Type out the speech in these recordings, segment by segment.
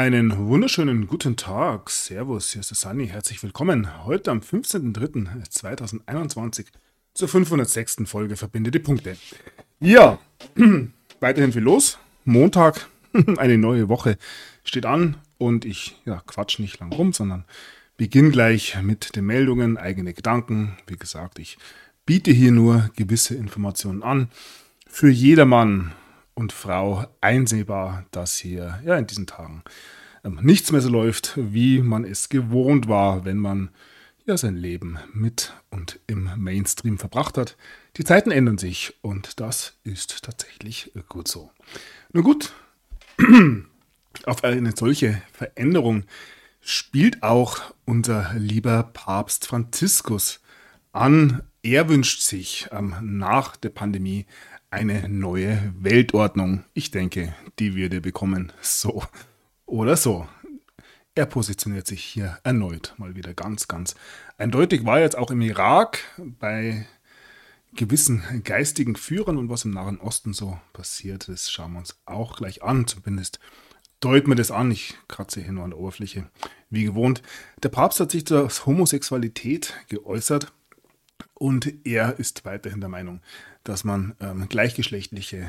Einen wunderschönen guten Tag. Servus, hier ist der Sunny. Herzlich willkommen. Heute am 15.03.2021 zur 506. Folge Verbinde die Punkte. Ja, weiterhin viel los. Montag, eine neue Woche steht an und ich quatsch nicht lang rum, sondern beginne gleich mit den Meldungen, eigene Gedanken. Wie gesagt, ich biete hier nur gewisse Informationen an. Für jedermann und Frau einsehbar, dass hier in diesen Tagen nichts mehr so läuft, wie man es gewohnt war, wenn man sein Leben mit und im Mainstream verbracht hat. Die Zeiten ändern sich und das ist tatsächlich gut so. Nun gut, auf eine solche Veränderung spielt auch unser lieber Papst Franziskus an. Er wünscht sich nach der Pandemie eine neue Weltordnung. Ich denke, die wird er bekommen, so oder so. Er positioniert sich hier erneut mal wieder ganz, ganz eindeutig. War jetzt auch im Irak bei gewissen geistigen Führern und was im Nahen Osten so passiert ist, schauen wir uns auch gleich an. Zumindest deuten wir das an. Ich kratze hier nur an der Oberfläche, wie gewohnt. Der Papst hat sich zur Homosexualität geäußert. Und er ist weiterhin der Meinung, dass man gleichgeschlechtliche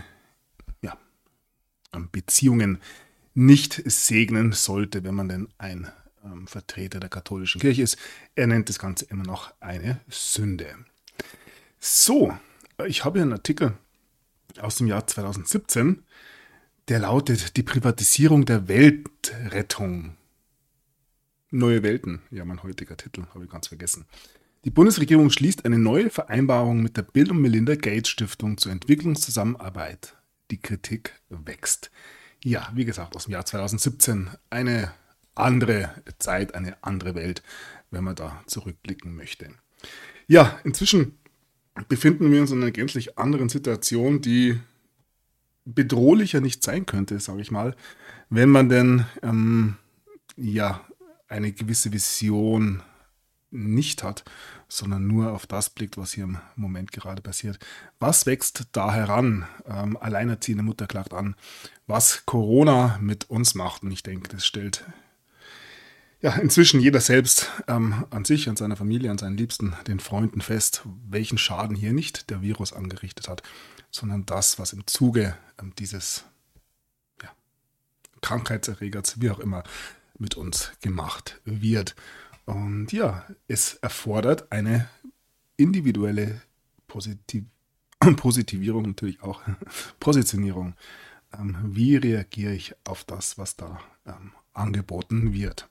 Beziehungen nicht segnen sollte, wenn man denn ein Vertreter der katholischen Kirche ist. Er nennt das Ganze immer noch eine Sünde. So, ich habe hier einen Artikel aus dem Jahr 2017, der lautet: Die Privatisierung der Weltrettung. Neue Welten, ja, mein heutiger Titel, habe ich ganz vergessen. Die Bundesregierung schließt eine neue Vereinbarung mit der Bill und Melinda Gates Stiftung zur Entwicklungszusammenarbeit. Die Kritik wächst. Ja, wie gesagt, aus dem Jahr 2017. Eine andere Zeit, eine andere Welt, wenn man da zurückblicken möchte. Ja, inzwischen befinden wir uns in einer gänzlich anderen Situation, die bedrohlicher nicht sein könnte, sage ich mal, wenn man denn eine gewisse Vision nicht hat, sondern nur auf das blickt, was hier im Moment gerade passiert. Was wächst da heran? Alleinerziehende Mutter klagt an, was Corona mit uns macht. Und ich denke, das stellt inzwischen jeder selbst an sich, an seiner Familie, an seinen Liebsten, den Freunden fest, welchen Schaden hier nicht der Virus angerichtet hat, sondern das, was im Zuge dieses Krankheitserregers, wie auch immer, mit uns gemacht wird. Und es erfordert eine individuelle Positivierung, natürlich auch Positionierung. Wie reagiere ich auf das, was da angeboten wird?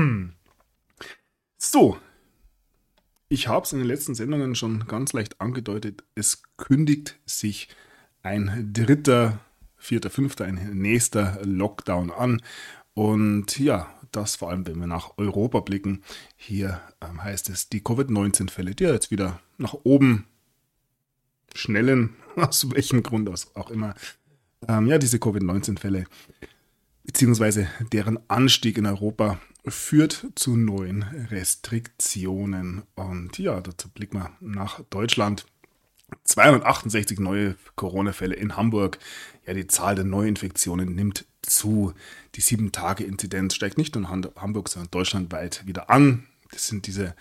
So, ich habe es in den letzten Sendungen schon ganz leicht angedeutet. Es kündigt sich ein dritter, vierter, fünfter, ein nächster Lockdown an. Und das vor allem, wenn wir nach Europa blicken. Hier heißt es, die Covid-19-Fälle, die jetzt wieder nach oben schnellen, aus welchem Grund auch immer. Diese Covid-19-Fälle, beziehungsweise deren Anstieg in Europa, führt zu neuen Restriktionen. Und dazu blicken wir nach Deutschland. 268 neue Corona-Fälle in Hamburg. Ja, die Zahl der Neuinfektionen nimmt zu. Die 7-Tage-Inzidenz steigt nicht nur in Hamburg, sondern deutschlandweit wieder an. Das sind diese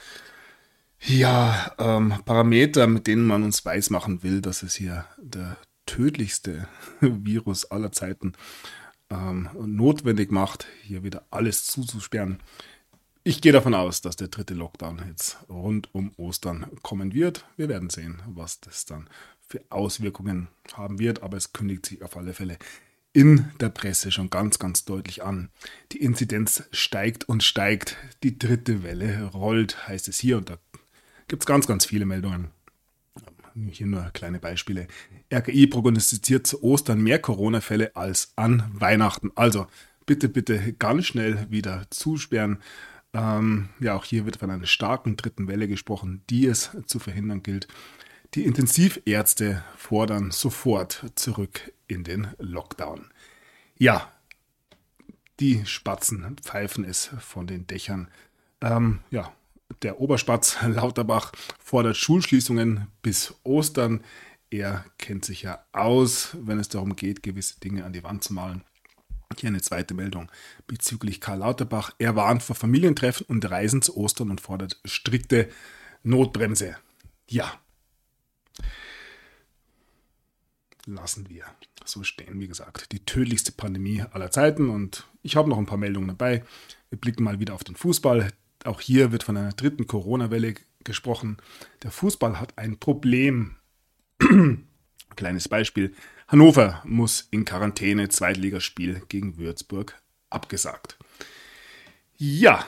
Parameter, mit denen man uns weismachen will, dass es hier der tödlichste Virus aller Zeiten notwendig macht, hier wieder alles zuzusperren. Ich gehe davon aus, dass der dritte Lockdown jetzt rund um Ostern kommen wird. Wir werden sehen, was das dann für Auswirkungen haben wird, aber es kündigt sich auf alle Fälle in der Presse schon ganz, ganz deutlich an. Die Inzidenz steigt und steigt, die dritte Welle rollt, heißt es hier, und da gibt es ganz, ganz viele Meldungen. Hier nur kleine Beispiele. RKI prognostiziert zu Ostern mehr Corona-Fälle als an Weihnachten. Also bitte, bitte ganz schnell wieder zusperren. Auch hier wird von einer starken dritten Welle gesprochen, die es zu verhindern gilt. Die Intensivärzte fordern sofort zurück in den Lockdown. Ja, die Spatzen pfeifen es von den Dächern. Der Oberspatz Lauterbach fordert Schulschließungen bis Ostern. Er kennt sich ja aus, wenn es darum geht, gewisse Dinge an die Wand zu malen. Hier eine zweite Meldung bezüglich Karl Lauterbach. Er warnt vor Familientreffen und Reisen zu Ostern und fordert strikte Notbremse. Ja, lassen wir so stehen. Wie gesagt, die tödlichste Pandemie aller Zeiten. Und ich habe noch ein paar Meldungen dabei. Wir blicken mal wieder auf den Fußball. Auch hier wird von einer dritten Corona-Welle gesprochen. Der Fußball hat ein Problem. Kleines Beispiel. Hannover muss in Quarantäne, Zweitligaspiel gegen Würzburg abgesagt. Ja,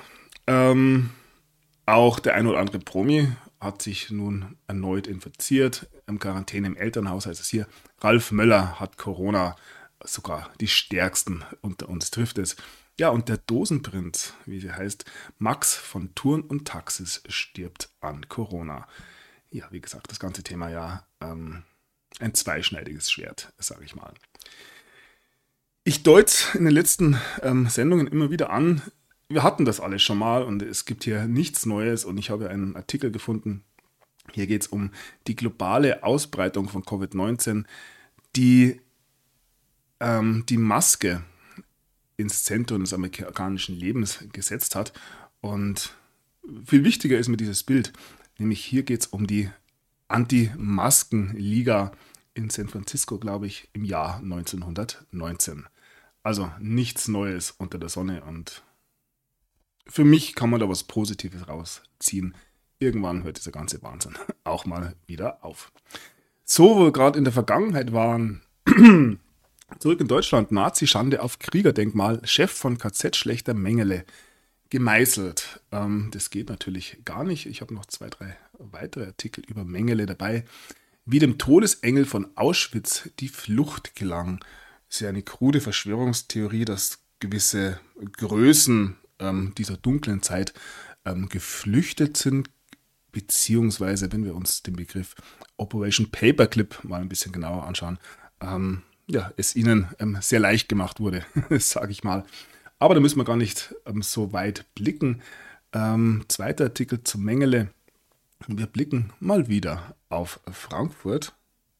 auch der ein oder andere Promi hat sich nun erneut infiziert. Im Quarantäne im Elternhaus heißt es hier, Ralf Möller hat Corona, sogar die Stärksten unter uns trifft es. Ja, und der Dosenprinz, wie sie heißt, Max von Turn und Taxis stirbt an Corona. Ja, wie gesagt, das ganze Thema ja ein zweischneidiges Schwert, sage ich mal. Ich deute in den letzten Sendungen immer wieder an, wir hatten das alles schon mal und es gibt hier nichts Neues und ich habe einen Artikel gefunden. Hier geht es um die globale Ausbreitung von Covid-19, die die Maske ins Zentrum des amerikanischen Lebens gesetzt hat. Und viel wichtiger ist mir dieses Bild, nämlich hier geht es um die Anti-Masken-Liga in San Francisco, glaube ich, im Jahr 1919. Also nichts Neues unter der Sonne und für mich kann man da was Positives rausziehen. Irgendwann hört dieser ganze Wahnsinn auch mal wieder auf. So, wo wir gerade in der Vergangenheit waren, zurück in Deutschland, Nazi-Schande auf Kriegerdenkmal, Chef von KZ Schlechter Mengele gemeißelt. Das geht natürlich gar nicht. Ich habe noch 2, 3 weitere Artikel über Mengele dabei. Wie dem Todesengel von Auschwitz die Flucht gelang. Das ist ja eine krude Verschwörungstheorie, dass gewisse Größen dieser dunklen Zeit geflüchtet sind, beziehungsweise, wenn wir uns den Begriff Operation Paperclip mal ein bisschen genauer anschauen, es ihnen sehr leicht gemacht wurde, sage ich mal. Aber da müssen wir gar nicht so weit blicken. Zweiter Artikel zu Mengele. Wir blicken mal wieder auf Frankfurt.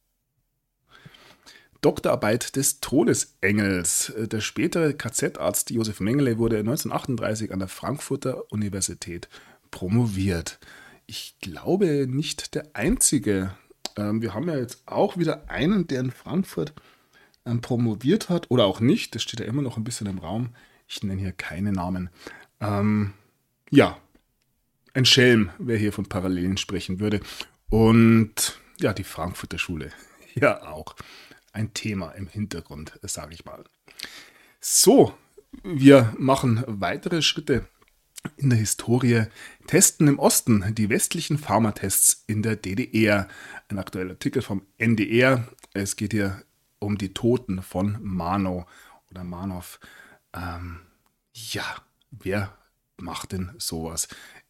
Doktorarbeit des Todesengels. Der spätere KZ-Arzt Josef Mengele wurde 1938 an der Frankfurter Universität promoviert. Ich glaube nicht der einzige. Wir haben ja jetzt auch wieder einen, der in Frankfurt promoviert hat oder auch nicht. Das steht ja immer noch ein bisschen im Raum. Ich nenne hier keine Namen. Ein Schelm, wer hier von Parallelen sprechen würde. Und ja, die Frankfurter Schule. Ja, auch ein Thema im Hintergrund, sage ich mal. So, wir machen weitere Schritte in der Historie. Testen im Osten, die westlichen Pharmatests in der DDR. Ein aktueller Artikel vom NDR. Es geht hier um die Toten von Manow oder Manow. Wer macht denn sowas?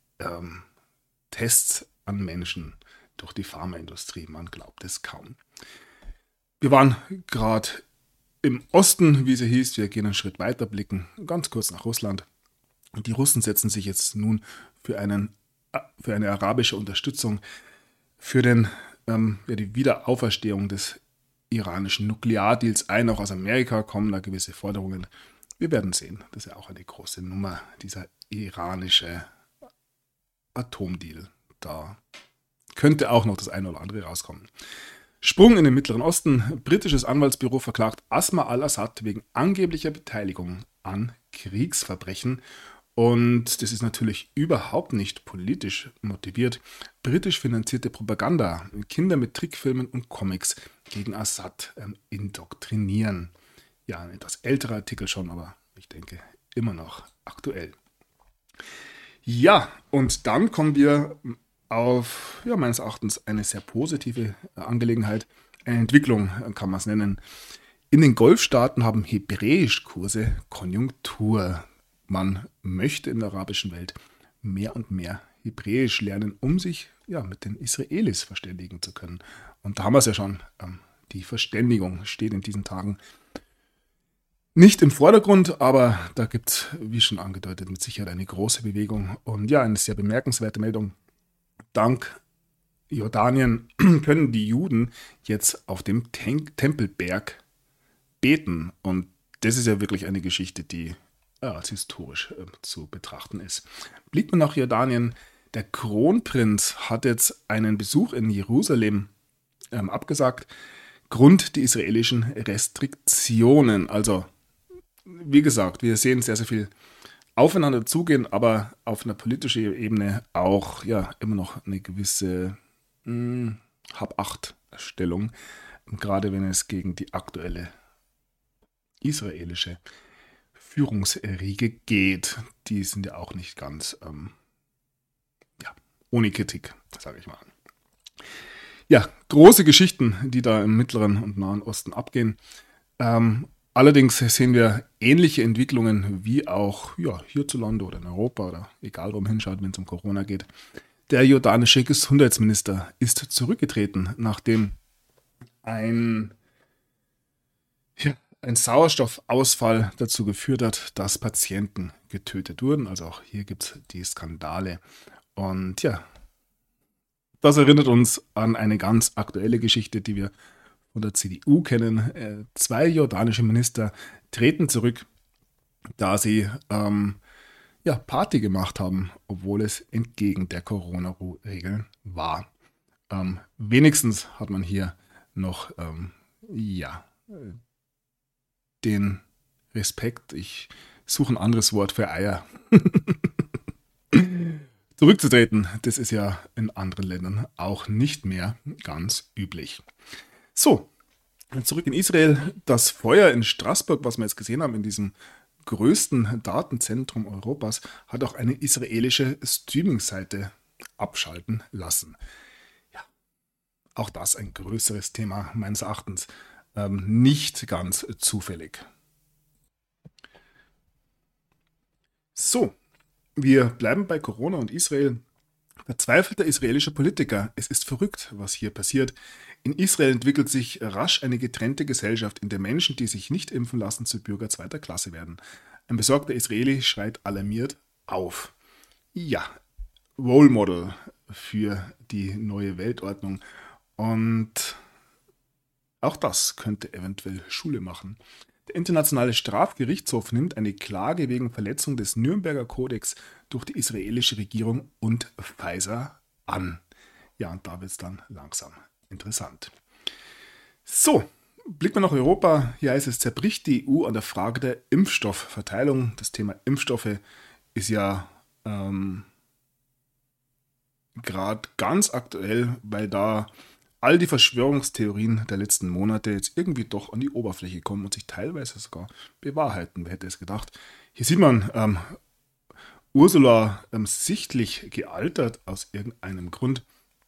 Tests an Menschen durch die Pharmaindustrie, man glaubt es kaum. Wir waren gerade im Osten, wie sie hieß. Wir gehen einen Schritt weiter, blicken ganz kurz nach Russland. Und die Russen setzen sich jetzt nun für eine arabische Unterstützung für die Wiederauferstehung des iranischen Nukleardeals ein. Auch aus Amerika kommen da gewisse Forderungen. Wir werden sehen. Das ist ja auch eine große Nummer, dieser iranische Atomdeal. Da könnte auch noch das eine oder andere rauskommen. Sprung in den Mittleren Osten. Britisches Anwaltsbüro verklagt Asma al-Assad wegen angeblicher Beteiligung an Kriegsverbrechen. Und das ist natürlich überhaupt nicht politisch motiviert. Britisch finanzierte Propaganda, Kinder mit Trickfilmen und Comics gegen Assad indoktrinieren. Ja, ein etwas älterer Artikel schon, aber ich denke immer noch aktuell. Ja, und dann kommen wir auf, meines Erachtens eine sehr positive Angelegenheit, eine Entwicklung kann man es nennen. In den Golfstaaten haben Hebräischkurse Konjunktur. Man möchte in der arabischen Welt mehr und mehr Hebräisch lernen, um sich mit den Israelis verständigen zu können. Und da haben wir es ja schon. Die Verständigung steht in diesen Tagen nicht im Vordergrund, aber da gibt es, wie schon angedeutet, mit Sicherheit eine große Bewegung. Und eine sehr bemerkenswerte Meldung. Dank Jordanien können die Juden jetzt auf dem Tempelberg beten. Und das ist ja wirklich eine Geschichte, die als historisch zu betrachten ist. Blickt man nach Jordanien, der Kronprinz hat jetzt einen Besuch in Jerusalem abgesagt. Grund die israelischen Restriktionen. Also, wie gesagt, wir sehen sehr, sehr viel aufeinander zugehen, aber auf einer politischen Ebene auch ja immer noch eine gewisse Hab-Acht-Stellung, gerade wenn es gegen die aktuelle israelische Führungsriege geht. Die sind ja auch nicht ganz ohne Kritik, sage ich mal. Ja, große Geschichten, die da im Mittleren und Nahen Osten abgehen. Allerdings sehen wir ähnliche Entwicklungen wie auch hierzulande oder in Europa oder egal, wo man hinschaut, wenn es um Corona geht. Der jordanische Gesundheitsminister ist zurückgetreten, nachdem ein Sauerstoffausfall dazu geführt hat, dass Patienten getötet wurden. Also auch hier gibt es die Skandale. Und ja, das erinnert uns an eine ganz aktuelle Geschichte, die wir von der CDU kennen. 2 jordanische Minister treten zurück, da sie Party gemacht haben, obwohl es entgegen der Corona-Regeln war. Wenigstens hat man hier noch den Respekt. Ich suche ein anderes Wort für Eier. Zurückzutreten, das ist ja in anderen Ländern auch nicht mehr ganz üblich. So, zurück in Israel. Das Feuer in Straßburg, was wir jetzt gesehen haben, in diesem größten Datenzentrum Europas, hat auch eine israelische Streaming-Seite abschalten lassen. Ja, auch das ein größeres Thema meines Erachtens. Nicht ganz zufällig. So, wir bleiben bei Corona und Israel. Verzweifelter israelischer Politiker. Es ist verrückt, was hier passiert. In Israel entwickelt sich rasch eine getrennte Gesellschaft, in der Menschen, die sich nicht impfen lassen, zu Bürger zweiter Klasse werden. Ein besorgter Israeli schreit alarmiert auf. Ja, Role Model für die neue Weltordnung. Und auch das könnte eventuell Schule machen. Der Internationale Strafgerichtshof nimmt eine Klage wegen Verletzung des Nürnberger Kodex durch die israelische Regierung und Pfizer an. Ja, und da wird es dann langsam interessant. So, blicken wir nach Europa. Hier heißt es, zerbricht die EU an der Frage der Impfstoffverteilung. Das Thema Impfstoffe ist ja gerade ganz aktuell, weil da all die Verschwörungstheorien der letzten Monate jetzt irgendwie doch an die Oberfläche kommen und sich teilweise sogar bewahrheiten. Wer hätte es gedacht? Hier sieht man Ursula sichtlich gealtert aus irgendeinem Grund.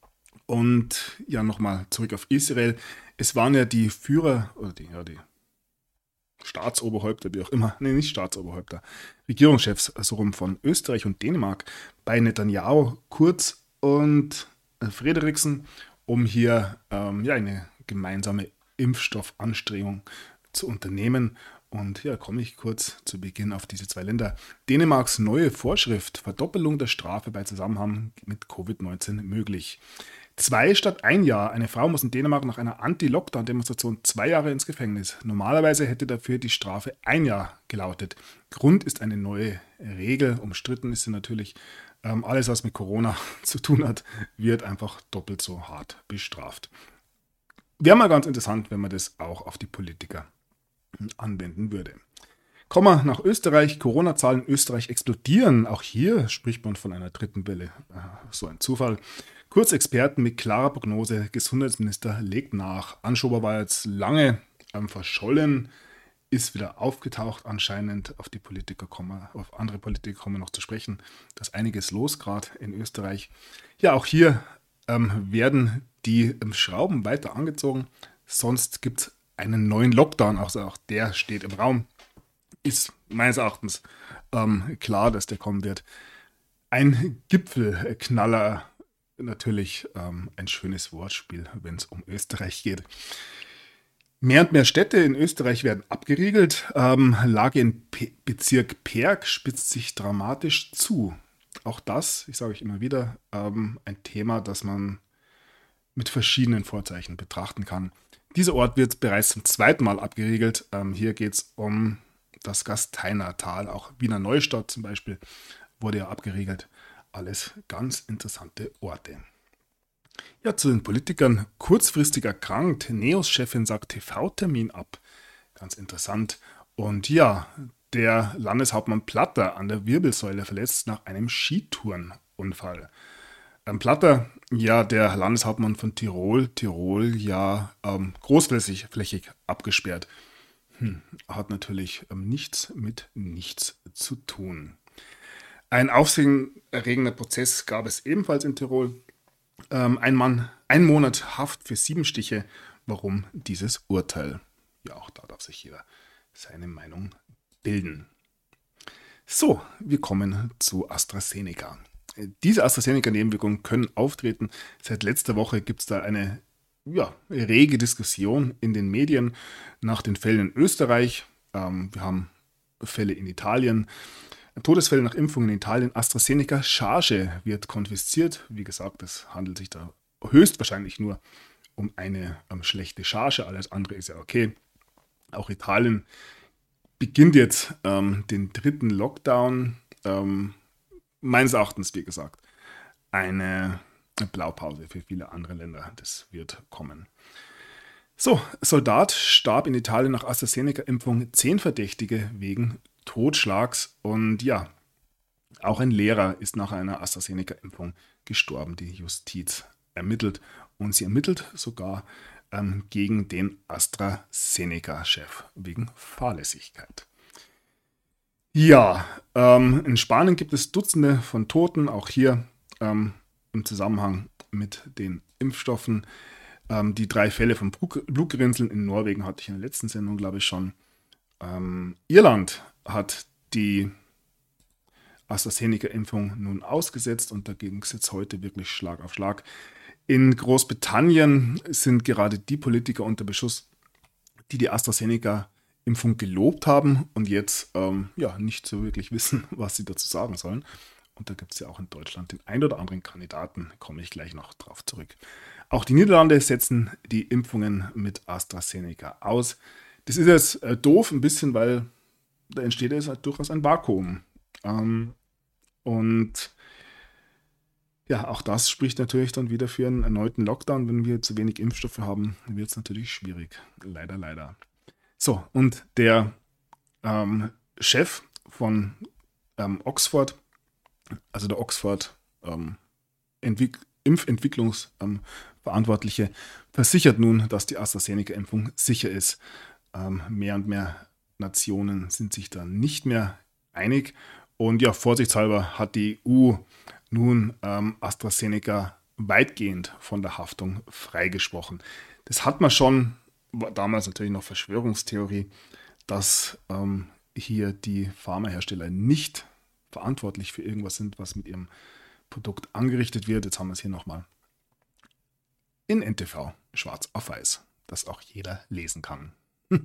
Und ja, nochmal zurück auf Israel. Es waren ja die Führer, oder die Staatsoberhäupter, wie auch immer, nicht Staatsoberhäupter, Regierungschefs so rum von Österreich und Dänemark bei Netanyahu, Kurz und Frederiksen, um hier eine gemeinsame Impfstoffanstrengung zu unternehmen. Und ja, komme ich kurz zu Beginn auf diese 2 Länder. Dänemarks neue Vorschrift, Verdoppelung der Strafe bei Zusammenhang mit Covid-19 möglich. 2 statt 1 Jahr. Eine Frau muss in Dänemark nach einer Anti-Lockdown-Demonstration 2 Jahre ins Gefängnis. Normalerweise hätte dafür die Strafe 1 Jahr gelautet. Grund ist eine neue Regel. Umstritten ist sie natürlich. Alles, was mit Corona zu tun hat, wird einfach doppelt so hart bestraft. Wäre mal ganz interessant, wenn man das auch auf die Politiker anwenden würde. Kommen wir nach Österreich. Corona-Zahlen in Österreich explodieren. Auch hier spricht man von einer 3. Welle. So ein Zufall. Kurzexperten mit klarer Prognose. Gesundheitsminister legt nach. Anschober war jetzt lange verschollen, ist wieder aufgetaucht anscheinend. Auf andere Politiker kommen wir noch zu sprechen. Da ist einiges los, gerade in Österreich. Ja, auch hier werden die Schrauben weiter angezogen. Sonst gibt es einen neuen Lockdown. Also auch der steht im Raum. Ist meines Erachtens klar, dass der kommen wird. Ein Gipfelknaller, natürlich ein schönes Wortspiel, wenn es um Österreich geht. Mehr und mehr Städte in Österreich werden abgeriegelt. Lage im Bezirk Perg spitzt sich dramatisch zu. Auch das, ich sage euch immer wieder, ein Thema, das man mit verschiedenen Vorzeichen betrachten kann. Dieser Ort wird bereits zum zweiten Mal abgeriegelt. Hier geht es um das Gasteiner Tal, auch Wiener Neustadt zum Beispiel wurde ja abgeriegelt. Alles ganz interessante Orte. Ja, zu den Politikern. Kurzfristig erkrankt. NEOS-Chefin sagt TV-Termin ab. Ganz interessant. Und ja, der Landeshauptmann Platter an der Wirbelsäule verletzt nach einem Skitourenunfall. Platter, ja, der Landeshauptmann von Tirol, ja großflächig abgesperrt. Hat natürlich nichts mit nichts zu tun. Ein aufsehenerregender Prozess gab es ebenfalls in Tirol. Ein Monat Haft für 7 Stiche. Warum dieses Urteil? Ja, auch da darf sich jeder seine Meinung bilden. So, wir kommen zu AstraZeneca. Diese AstraZeneca-Nebenwirkungen können auftreten. Seit letzter Woche gibt es da eine rege Diskussion in den Medien nach den Fällen in Österreich. Wir haben Fälle in Italien. Todesfälle nach Impfungen in Italien. AstraZeneca-Charge wird konfisziert. Wie gesagt, es handelt sich da höchstwahrscheinlich nur um eine schlechte Charge. Alles andere ist ja okay. Auch Italien beginnt jetzt den 3. Lockdown. Meines Erachtens, wie gesagt, eine Blaupause für viele andere Länder. Das wird kommen. So, Soldat starb in Italien nach AstraZeneca-Impfung, 10 Verdächtige wegen Totschlags. Und ja, auch ein Lehrer ist nach einer AstraZeneca-Impfung gestorben. Die Justiz ermittelt und sie ermittelt sogar gegen den AstraZeneca-Chef wegen Fahrlässigkeit. Ja, in Spanien gibt es Dutzende von Toten, auch hier im Zusammenhang mit den Impfstoffen. Die 3 Fälle von Blutgerinnseln in Norwegen hatte ich in der letzten Sendung, glaube ich, schon. Irland hat die AstraZeneca-Impfung nun ausgesetzt und da ging es jetzt heute wirklich Schlag auf Schlag. In Großbritannien sind gerade die Politiker unter Beschuss, die AstraZeneca-Impfung gelobt haben und jetzt nicht so wirklich wissen, was sie dazu sagen sollen. Und da gibt es ja auch in Deutschland den ein oder anderen Kandidaten, komme ich gleich noch drauf zurück. Auch die Niederlande setzen die Impfungen mit AstraZeneca aus. Das ist jetzt doof ein bisschen, weil da entsteht jetzt halt durchaus ein Vakuum. Und ja, auch das spricht natürlich dann wieder für einen erneuten Lockdown. Wenn wir zu wenig Impfstoffe haben, wird es natürlich schwierig. Leider, leider. So, und der Chef von Oxford, also der Oxford Impfentwicklungsverantwortliche, versichert nun, dass die AstraZeneca-Impfung sicher ist. Mehr und mehr Nationen sind sich da nicht mehr einig. Und ja, vorsichtshalber hat die EU nun AstraZeneca weitgehend von der Haftung freigesprochen. Das hat man schon, war damals natürlich noch Verschwörungstheorie, dass hier die Pharmahersteller nicht verantwortlich für irgendwas sind, was mit ihrem Produkt angerichtet wird. Jetzt haben wir es hier nochmal in NTV, schwarz auf weiß, dass auch jeder lesen kann.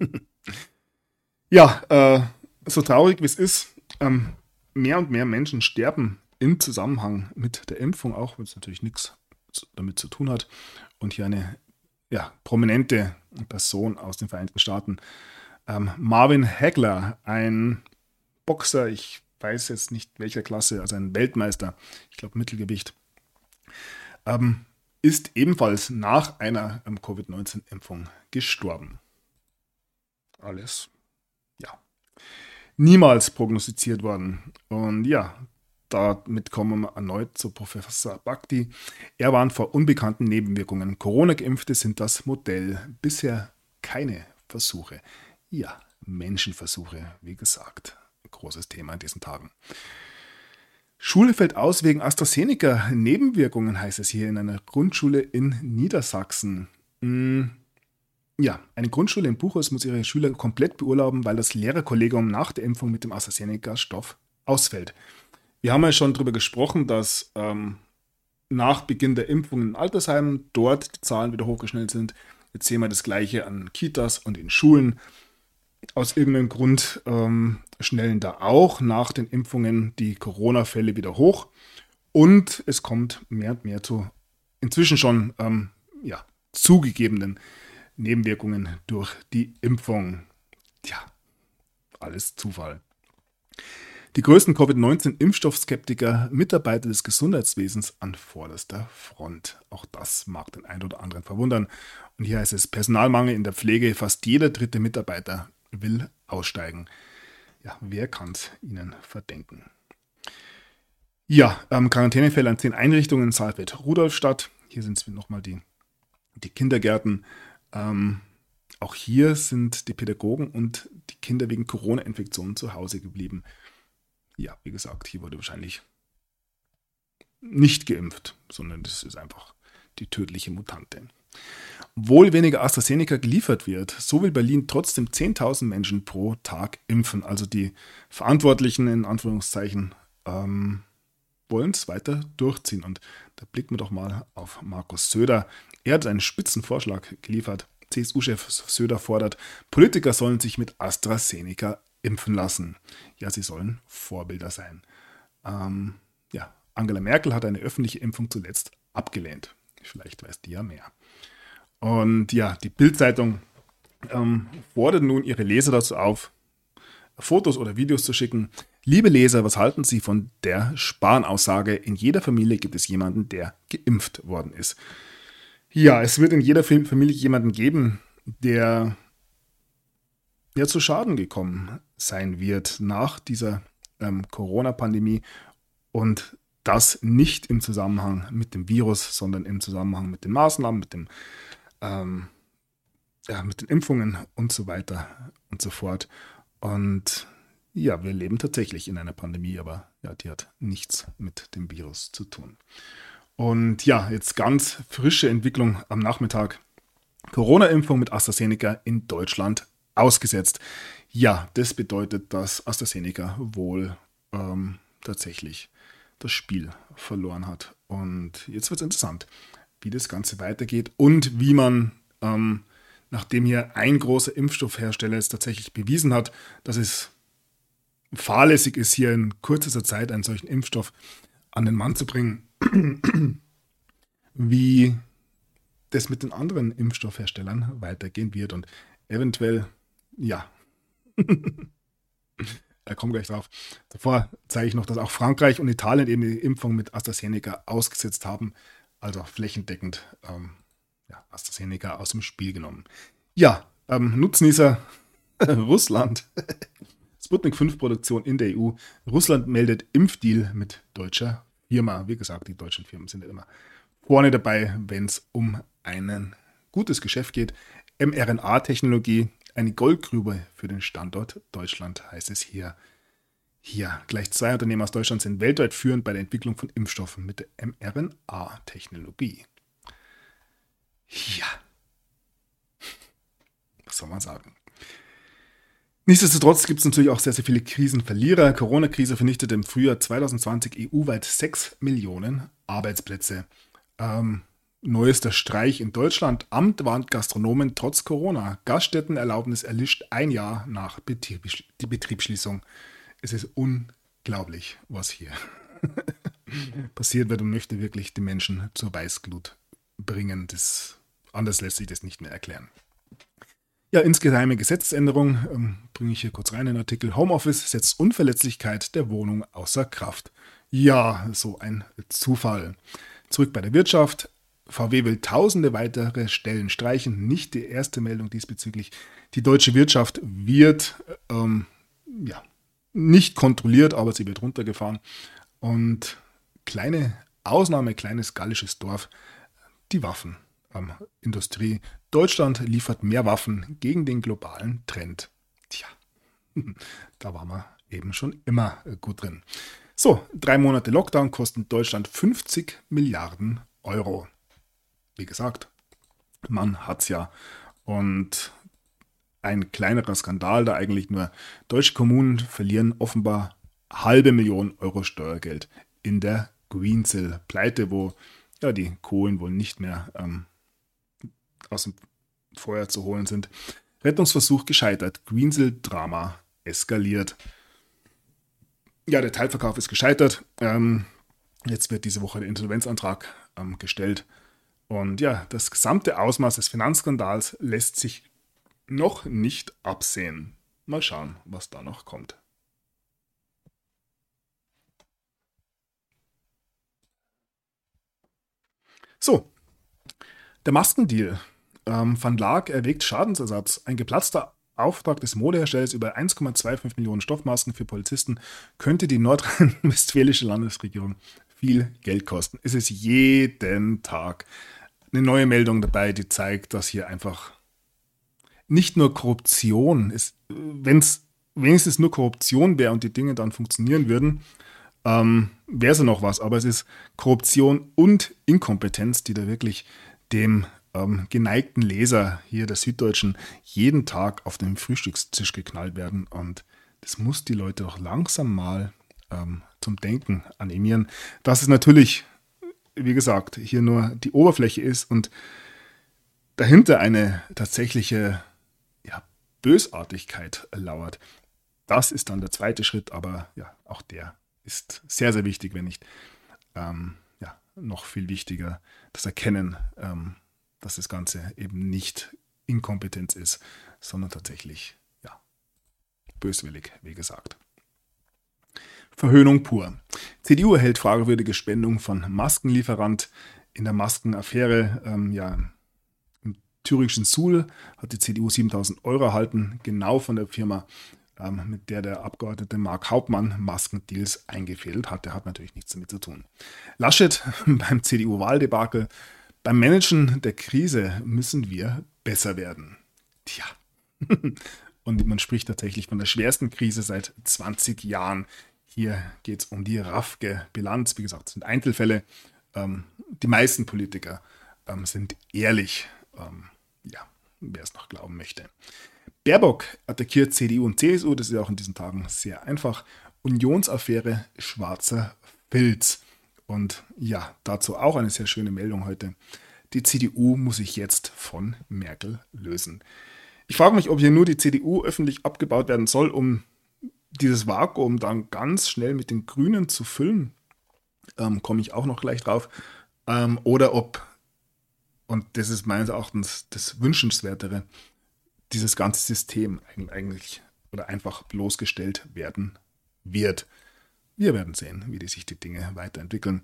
Ja, so traurig wie es ist, mehr und mehr Menschen sterben im Zusammenhang mit der Impfung, auch wenn es natürlich nichts damit zu tun hat. Und hier eine prominente Person aus den Vereinigten Staaten, Marvin Hagler, ein Boxer, ich weiß jetzt nicht welcher Klasse, also ein Weltmeister, ich glaube Mittelgewicht, ist ebenfalls nach einer Covid-19-Impfung gestorben. Alles, niemals prognostiziert worden. Und ja, damit kommen wir erneut zu Professor Bhakdi. Er warnt vor unbekannten Nebenwirkungen. Corona-Geimpfte sind das Modell. Bisher keine Versuche. Ja, Menschenversuche, wie gesagt. Großes Thema in diesen Tagen. Schule fällt aus wegen AstraZeneca. Nebenwirkungen heißt es hier in einer Grundschule in Niedersachsen. Ja, eine Grundschule in Buchholz muss ihre Schüler komplett beurlauben, weil das Lehrerkollegium nach der Impfung mit dem AstraZeneca-Stoff ausfällt. Wir haben ja schon darüber gesprochen, dass nach Beginn der Impfung in Altersheimen dort die Zahlen wieder hochgeschnellt sind. Jetzt sehen wir das Gleiche an Kitas und in Schulen. Aus irgendeinem Grund schnellen da auch nach den Impfungen die Corona-Fälle wieder hoch. Und es kommt mehr und mehr zu inzwischen schon ja, zugegebenen Nebenwirkungen durch die Impfung. Tja, alles Zufall. Die größten Covid-19-Impfstoffskeptiker, Mitarbeiter des Gesundheitswesens an vorderster Front. Auch das mag den einen oder anderen verwundern. Und hier heißt es Personalmangel in der Pflege. Fast jeder dritte Mitarbeiter will aussteigen. Ja, wer kann es ihnen verdenken? Ja, Quarantänefälle an 10 Einrichtungen in Saalfeld-Rudolstadt. Hier sind es nochmal die Kindergärten. Auch hier sind die Pädagogen und die Kinder wegen Corona-Infektionen zu Hause geblieben. Ja, wie gesagt, hier wurde wahrscheinlich nicht geimpft, sondern das ist einfach die tödliche Mutante. Obwohl weniger AstraZeneca geliefert wird, so will Berlin trotzdem 10.000 Menschen pro Tag impfen. Also die Verantwortlichen in Anführungszeichen wollen es weiter durchziehen. Und da blicken wir doch mal auf Markus Söder. Er hat einen Spitzenvorschlag geliefert. CSU-Chef Söder fordert, Politiker sollen sich mit AstraZeneca impfen lassen. Ja, sie sollen Vorbilder sein. Ja, Angela Merkel hat eine öffentliche Impfung zuletzt abgelehnt. Vielleicht weiß die ja mehr. Und ja, die Bild-Zeitung fordert nun ihre Leser dazu auf, Fotos oder Videos zu schicken. Liebe Leser, was halten Sie von der Spahn-Aussage? In jeder Familie gibt es jemanden, der geimpft worden ist. Ja, es wird in jeder Familie jemanden geben, der zu Schaden gekommen sein wird nach dieser Corona-Pandemie und das nicht im Zusammenhang mit dem Virus, sondern im Zusammenhang mit den Maßnahmen, mit den Impfungen und so weiter und so fort. Und ja, wir leben tatsächlich in einer Pandemie, aber ja, die hat nichts mit dem Virus zu tun. Und ja, jetzt ganz frische Entwicklung am Nachmittag. Corona-Impfung mit AstraZeneca in Deutschland ausgesetzt. Ja, das bedeutet, dass AstraZeneca wohl tatsächlich das Spiel verloren hat. Und jetzt wird es interessant, wie das Ganze weitergeht und wie man, nachdem hier ein großer Impfstoffhersteller es tatsächlich bewiesen hat, dass es fahrlässig ist, hier in kürzester Zeit einen solchen Impfstoff an den Mann zu bringen, wie das mit den anderen Impfstoffherstellern weitergehen wird. Und eventuell, ja, da kommen wir gleich drauf. Davor zeige ich noch, dass auch Frankreich und Italien eben die Impfung mit AstraZeneca ausgesetzt haben. Also flächendeckend AstraZeneca aus dem Spiel genommen. Ja, Nutznießer Russland. Sputnik 5 Produktion in der EU. Russland meldet Impfdeal mit deutscher Firma. Wie gesagt, die deutschen Firmen sind ja immer vorne dabei, wenn es um ein gutes Geschäft geht. mRNA-Technologie, eine Goldgrube für den Standort Deutschland, heißt es hier. Hier, gleich 2 Unternehmen aus Deutschland sind weltweit führend bei der Entwicklung von Impfstoffen mit der mRNA-Technologie. Ja, was soll man sagen? Nichtsdestotrotz gibt es natürlich auch sehr, sehr viele Krisenverlierer. Corona-Krise vernichtete im Frühjahr 2020 EU-weit 6 Millionen Arbeitsplätze. Neuester Streich in Deutschland. Amt warnt Gastronomen trotz Corona. Gaststättenerlaubnis erlischt ein Jahr nach die Betriebsschließung. Es ist unglaublich, was hier passiert wird und möchte wirklich die Menschen zur Weißglut bringen. Anders lässt sich das nicht mehr erklären. Ja, insgeheime Gesetzesänderung bringe ich hier kurz rein in den Artikel. Homeoffice setzt Unverletzlichkeit der Wohnung außer Kraft. Ja, so ein Zufall. Zurück bei der Wirtschaft. VW will tausende weitere Stellen streichen. Nicht die erste Meldung diesbezüglich. Die deutsche Wirtschaft wird nicht kontrolliert, aber sie wird runtergefahren. Und kleine Ausnahme, kleines gallisches Dorf, die Waffenindustrie. Deutschland liefert mehr Waffen gegen den globalen Trend. Tja, da waren wir eben schon immer gut drin. So, 3 Monate Lockdown kosten Deutschland 50 Milliarden Euro. Wie gesagt, man hat's ja. Und ein kleinerer Skandal, da eigentlich nur deutsche Kommunen verlieren offenbar 500.000 Euro Steuergeld in der Greensill-Pleite, wo ja die Kohlen wohl nicht mehr aus dem Feuer zu holen sind. Rettungsversuch gescheitert. Greensill-Drama eskaliert. Ja, der Teilverkauf ist gescheitert. Jetzt wird diese Woche der Insolvenzantrag gestellt. Und ja, das gesamte Ausmaß des Finanzskandals lässt sich noch nicht absehen. Mal schauen, was da noch kommt. So, der Maskendeal. Van Laak erwägt Schadensersatz. Ein geplatzter Auftrag des Modeherstellers über 1,25 Millionen Stoffmasken für Polizisten könnte die nordrhein-westfälische Landesregierung viel Geld kosten. Es ist jeden Tag eine neue Meldung dabei, die zeigt, dass hier einfach nicht nur Korruption ist. Wenn es wenigstens nur Korruption wäre und die Dinge dann funktionieren würden, wäre es ja noch was. Aber es ist Korruption und Inkompetenz, die da wirklich dem geneigten Leser hier der Süddeutschen jeden Tag auf den Frühstückstisch geknallt werden. Und das muss die Leute doch langsam mal zum Denken animieren. Dass es natürlich, wie gesagt, hier nur die Oberfläche ist und dahinter eine tatsächliche Bösartigkeit lauert. Das ist dann der zweite Schritt, aber ja, auch der ist sehr, sehr wichtig, wenn nicht noch viel wichtiger, das Erkennen, dass das Ganze eben nicht Inkompetenz ist, sondern tatsächlich böswillig, wie gesagt. Verhöhnung pur. CDU erhält fragwürdige Spendung von Maskenlieferant in der Maskenaffäre. Im thüringischen Suhl hat die CDU 7.000 Euro erhalten, genau von der Firma, mit der der Abgeordnete Mark Hauptmann Maskendeals eingefädelt hat. Der hat natürlich nichts damit zu tun. Laschet beim CDU-Wahldebakel. Beim Managen der Krise müssen wir besser werden. Tja. Und man spricht tatsächlich von der schwersten Krise seit 20 Jahren. Hier geht es um die Rafke-Bilanz. Wie gesagt, es sind Einzelfälle. Die meisten Politiker sind ehrlich, wer es noch glauben möchte. Baerbock attackiert CDU und CSU, das ist ja auch in diesen Tagen sehr einfach. Unionsaffäre schwarzer Filz. Und ja, dazu auch eine sehr schöne Meldung heute. Die CDU muss sich jetzt von Merkel lösen. Ich frage mich, ob hier nur die CDU öffentlich abgebaut werden soll, um dieses Vakuum dann ganz schnell mit den Grünen zu füllen. Komme ich auch noch gleich drauf. Oder ob, und das ist meines Erachtens das Wünschenswertere, dieses ganze System eigentlich oder einfach bloßgestellt werden wird. Wir werden sehen, wie sich die Dinge weiterentwickeln.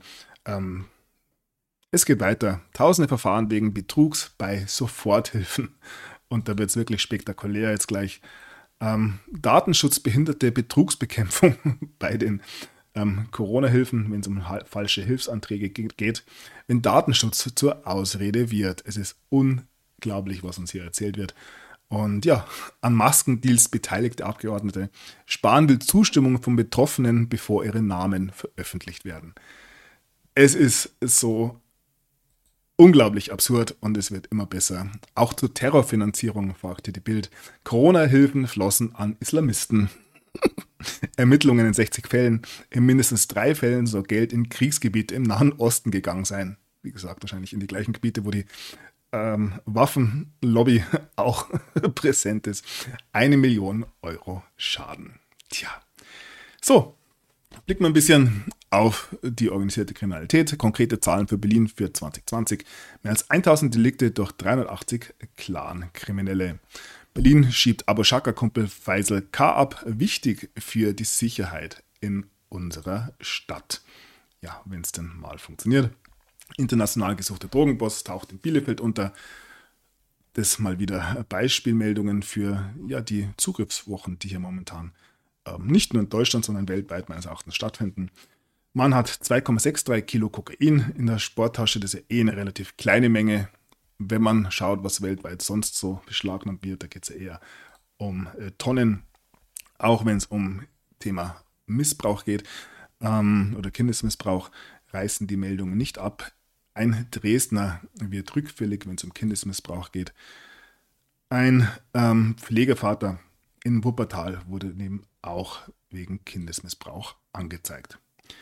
Es geht weiter. Tausende Verfahren wegen Betrugs bei Soforthilfen. Und da wird es wirklich spektakulär jetzt gleich. Datenschutzbehinderte Betrugsbekämpfung bei den Corona-Hilfen, wenn es um falsche Hilfsanträge geht. Wenn Datenschutz zur Ausrede wird. Es ist unglaublich, was uns hier erzählt wird. Und ja, an Maskendeals beteiligte Abgeordnete sparen will Zustimmung von Betroffenen, bevor ihre Namen veröffentlicht werden. Es ist so unglaublich absurd und es wird immer besser. Auch zur Terrorfinanzierung fragte die Bild. Corona-Hilfen flossen an Islamisten. Ermittlungen in 60 Fällen. In mindestens 3 Fällen soll Geld in Kriegsgebiete im Nahen Osten gegangen sein. Wie gesagt, wahrscheinlich in die gleichen Gebiete, wo die Waffenlobby auch präsent ist. 1 Million Euro Schaden. Tja. So, blicken wir ein bisschen auf die organisierte Kriminalität. Konkrete Zahlen für Berlin für 2020. Mehr als 1000 Delikte durch 380 Clan-Kriminelle. Berlin schiebt Abu Shaka-Kumpel Faisal K. ab. Wichtig für die Sicherheit in unserer Stadt. Ja, wenn es denn mal funktioniert. International gesuchte Drogenboss taucht in Bielefeld unter. Das mal wieder Beispielmeldungen für die Zugriffswochen, die hier momentan nicht nur in Deutschland, sondern weltweit meines Erachtens stattfinden. Man hat 2,63 Kilo Kokain in der Sporttasche. Das ist ja eine relativ kleine Menge. Wenn man schaut, was weltweit sonst so beschlagnahmt wird, da geht es ja eher um Tonnen. Auch wenn es um Thema Missbrauch geht oder Kindesmissbrauch, reißen die Meldungen nicht ab. Ein Dresdner wird rückfällig, wenn es um Kindesmissbrauch geht. Ein Pflegevater in Wuppertal wurde eben auch wegen Kindesmissbrauch angezeigt.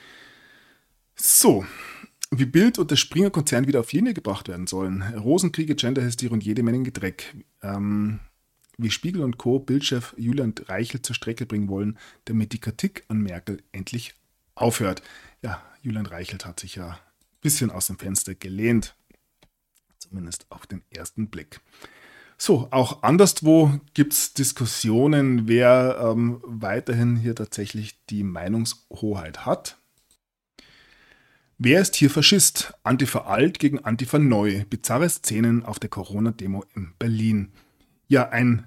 So, wie Bild und der Springer-Konzern wieder auf Linie gebracht werden sollen. Rosenkriege, Genderhysterie und jede Menge Dreck. Wie Spiegel und Co. Bildchef Julian Reichelt zur Strecke bringen wollen, damit die Kritik an Merkel endlich aufhört. Ja, Julian Reichelt hat sich ja ein bisschen aus dem Fenster gelehnt. Zumindest auf den ersten Blick. So, auch anderswo gibt es Diskussionen, wer weiterhin hier tatsächlich die Meinungshoheit hat. Wer ist hier Faschist? Antifa alt gegen Antifa neu. Bizarre Szenen auf der Corona-Demo in Berlin. Ja, ein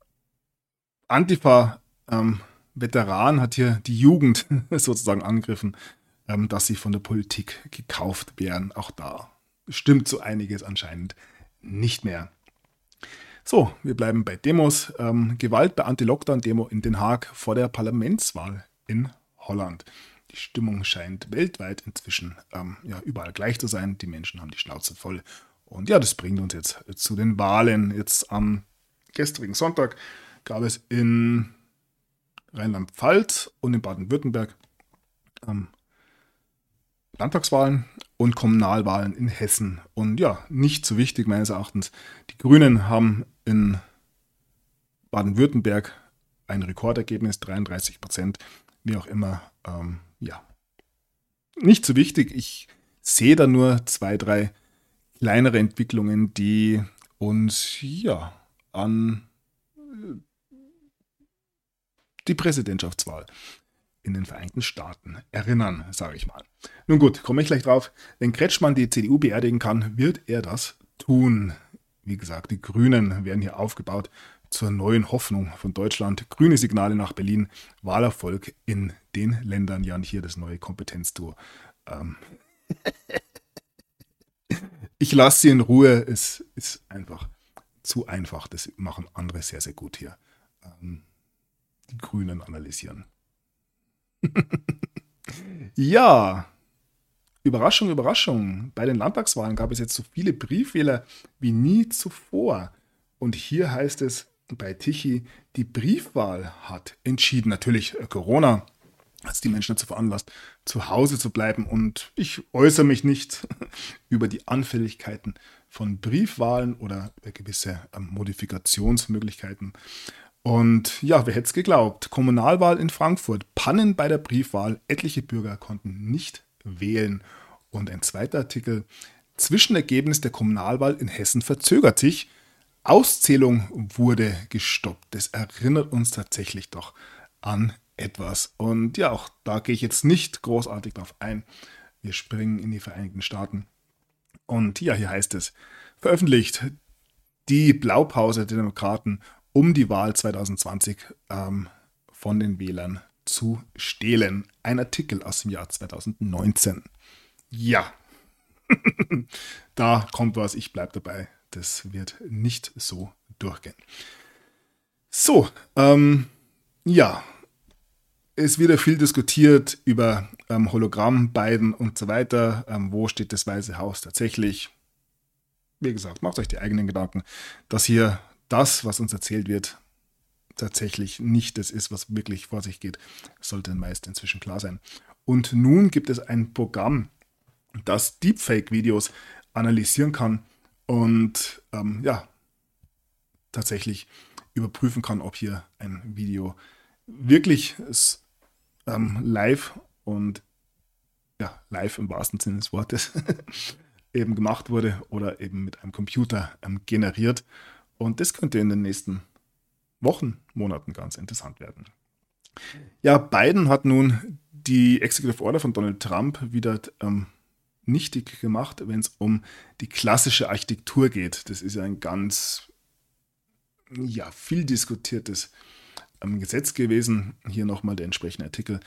Antifa-Veteran hat hier die Jugend sozusagen angegriffen, dass sie von der Politik gekauft wären. Auch da stimmt so einiges anscheinend nicht mehr. So, wir bleiben bei Demos. Gewalt bei Anti-Lockdown-Demo in Den Haag vor der Parlamentswahl in Holland. Die Stimmung scheint weltweit inzwischen überall gleich zu sein. Die Menschen haben die Schnauze voll. Und ja, das bringt uns jetzt zu den Wahlen. Jetzt am gestrigen Sonntag gab es in Rheinland-Pfalz und in Baden-Württemberg Landtagswahlen und Kommunalwahlen in Hessen. Und ja, nicht so wichtig meines Erachtens. Die Grünen haben in Baden-Württemberg ein Rekordergebnis, 33%, wie auch immer. Nicht so wichtig. Ich sehe da nur 2, 3 kleinere Entwicklungen, die uns an die Präsidentschaftswahl in den Vereinigten Staaten erinnern, sage ich mal. Nun gut, komme ich gleich drauf. Wenn Kretschmann die CDU beerdigen kann, wird er das tun. Wie gesagt, die Grünen werden hier aufgebaut zur neuen Hoffnung von Deutschland. Grüne Signale nach Berlin, Wahlerfolg in den Ländern. Ja, und hier das neue Kompetenzduo. Ich lasse sie in Ruhe. Es ist einfach zu einfach. Das machen andere sehr, sehr gut hier. Die Grünen analysieren. Ja, Überraschung, Überraschung. Bei den Landtagswahlen gab es jetzt so viele Briefwähler wie nie zuvor. Und hier heißt es bei Tichy, die Briefwahl hat entschieden. Natürlich Corona hat es die Menschen dazu veranlasst, zu Hause zu bleiben. Und ich äußere mich nicht über die Anfälligkeiten von Briefwahlen oder gewisse Modifikationsmöglichkeiten. Und ja, wer hätte es geglaubt? Kommunalwahl in Frankfurt, Pannen bei der Briefwahl, etliche Bürger konnten nicht wählen. Und ein zweiter Artikel, Zwischenergebnis der Kommunalwahl in Hessen verzögert sich, Auszählung wurde gestoppt. Das erinnert uns tatsächlich doch an etwas. Und ja, auch da gehe ich jetzt nicht großartig drauf ein. Wir springen in die Vereinigten Staaten. Und ja, hier heißt es, veröffentlicht die Blaupause der Demokraten, um die Wahl 2020 von den Wählern zu stehlen. Ein Artikel aus dem Jahr 2019. Ja, da kommt was, ich bleibe dabei. Das wird nicht so durchgehen. So, es wird ja viel diskutiert über Hologramm, Biden und so weiter. Wo steht das Weiße Haus tatsächlich? Wie gesagt, macht euch die eigenen Gedanken, dass hier das, was uns erzählt wird, tatsächlich nicht das ist, was wirklich vor sich geht. Das sollte den meisten inzwischen klar sein. Und nun gibt es ein Programm, das Deepfake-Videos analysieren kann und tatsächlich überprüfen kann, ob hier ein Video wirklich live und live im wahrsten Sinne des Wortes eben gemacht wurde oder eben mit einem Computer generiert. Und das könnte in den nächsten Wochen, Monaten ganz interessant werden. Ja, Biden hat nun die Executive Order von Donald Trump wieder nichtig gemacht, wenn es um die klassische Architektur geht. Das ist ja ein ganz viel diskutiertes Gesetz gewesen. Hier nochmal der entsprechende Artikel.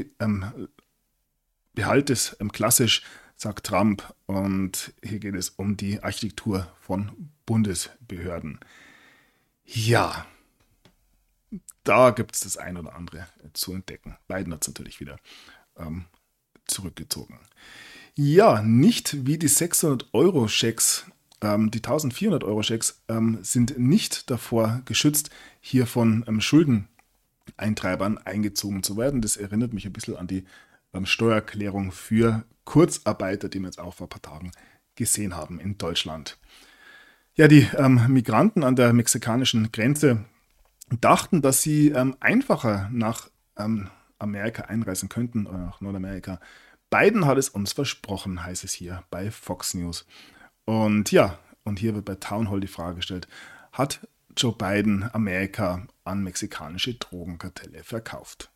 Behalt es klassisch, sagt Trump. Und hier geht es um die Architektur von Bundesbehörden. Ja, da gibt es das ein oder andere zu entdecken. Biden hat es natürlich wieder zurückgezogen. Ja, nicht wie die 600-Euro-Schecks, die 1400-Euro-Schecks sind nicht davor geschützt, hier von Schuldeneintreibern eingezogen zu werden. Das erinnert mich ein bisschen an die Steuererklärung für Kurzarbeiter, die wir jetzt auch vor ein paar Tagen gesehen haben in Deutschland. Ja, die Migranten an der mexikanischen Grenze dachten, dass sie einfacher nach Amerika einreisen könnten oder nach Nordamerika. Biden hat es uns versprochen, heißt es hier bei Fox News. Und ja, Und hier wird bei Town Hall die Frage gestellt, hat Joe Biden Amerika an mexikanische Drogenkartelle verkauft?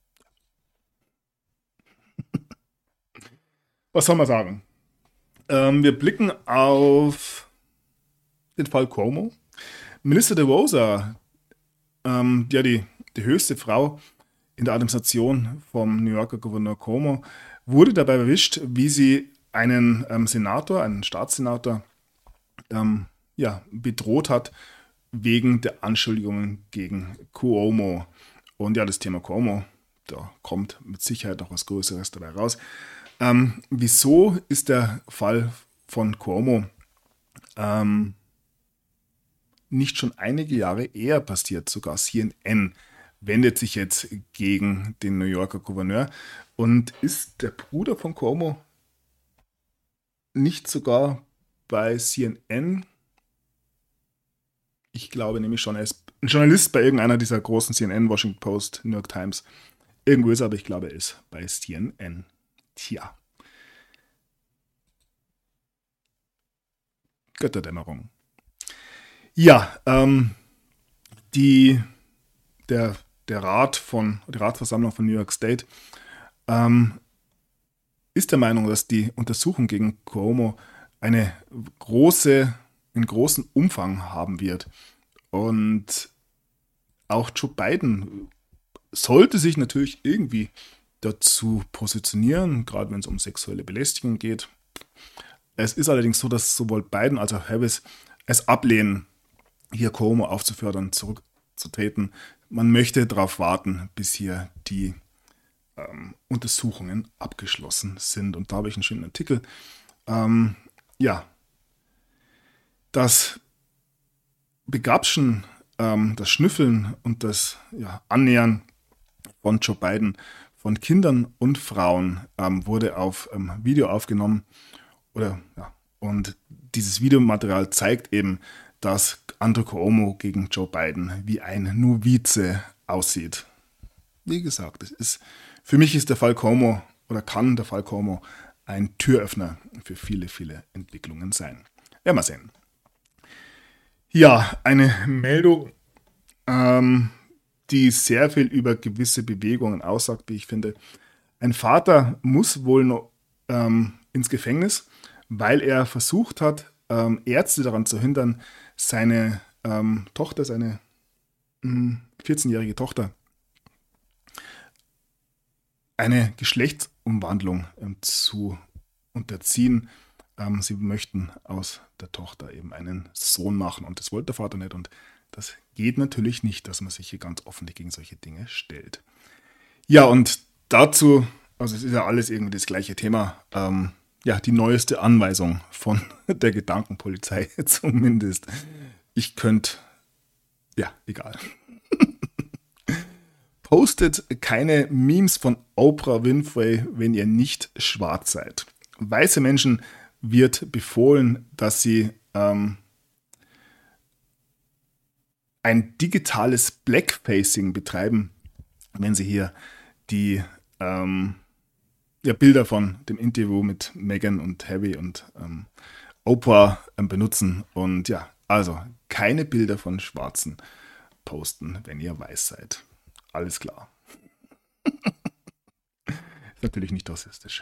Was soll man sagen? Wir blicken auf den Fall Cuomo. Melissa DeRosa, ja, die höchste Frau in der Administration vom New Yorker Gouverneur Cuomo, wurde dabei erwischt, wie sie einen Senator, einen Staatssenator, ja, bedroht hat wegen der Anschuldigungen gegen Cuomo. Und ja, das Thema Cuomo, da kommt mit Sicherheit noch was Größeres dabei raus. Wieso ist der Fall von Cuomo nicht schon einige Jahre eher passiert? Sogar CNN wendet sich jetzt gegen den New Yorker Gouverneur. Und ist der Bruder von Cuomo nicht sogar bei CNN? Ich glaube nämlich schon, er ist ein Journalist bei irgendeiner dieser großen CNN, Washington Post, New York Times. Irgendwo ist er, aber ich glaube, er ist bei CNN. Tja. Götterdämmerung. Ja, die Ratsversammlung von New York State ist der Meinung, dass die Untersuchung gegen Cuomo einen großen Umfang haben wird. Und auch Joe Biden sollte sich natürlich irgendwie dazu positionieren, gerade wenn es um sexuelle Belästigung geht. Es ist allerdings so, dass sowohl Biden als auch Harris es ablehnen, hier Cuomo aufzufordern, zurückzutreten. Man möchte darauf warten, bis hier die Untersuchungen abgeschlossen sind. Und da habe ich einen schönen Artikel. Ja, das Begrapschen, das Schnüffeln und das Annähern von Joe Biden von Kindern und Frauen wurde auf Video aufgenommen. Und dieses Videomaterial zeigt eben, dass Andrew Cuomo gegen Joe Biden wie ein Novize aussieht. Wie gesagt, für mich ist der Fall Cuomo oder kann der Fall Cuomo ein Türöffner für viele, viele Entwicklungen sein. Werden wir sehen. Ja, eine Meldung, die sehr viel über gewisse Bewegungen aussagt, wie ich finde. Ein Vater muss wohl noch ins Gefängnis, weil er versucht hat, Ärzte daran zu hindern, seine Tochter, seine 14-jährige Tochter, eine Geschlechtsumwandlung zu unterziehen. Sie möchten aus der Tochter eben einen Sohn machen und das wollte der Vater nicht und das geht natürlich nicht, dass man sich hier ganz offen gegen solche Dinge stellt. Ja, und dazu, also es ist ja alles irgendwie das gleiche Thema, die neueste Anweisung von der Gedankenpolizei zumindest. Ich könnte, egal. Postet keine Memes von Oprah Winfrey, wenn ihr nicht schwarz seid. Weiße Menschen wird befohlen, dass sie ein digitales Blackfacing betreiben, wenn sie hier die Bilder von dem Interview mit Meghan und Harry und Oprah benutzen. Und ja, also keine Bilder von Schwarzen posten, wenn ihr weiß seid. Alles klar. Natürlich nicht rassistisch.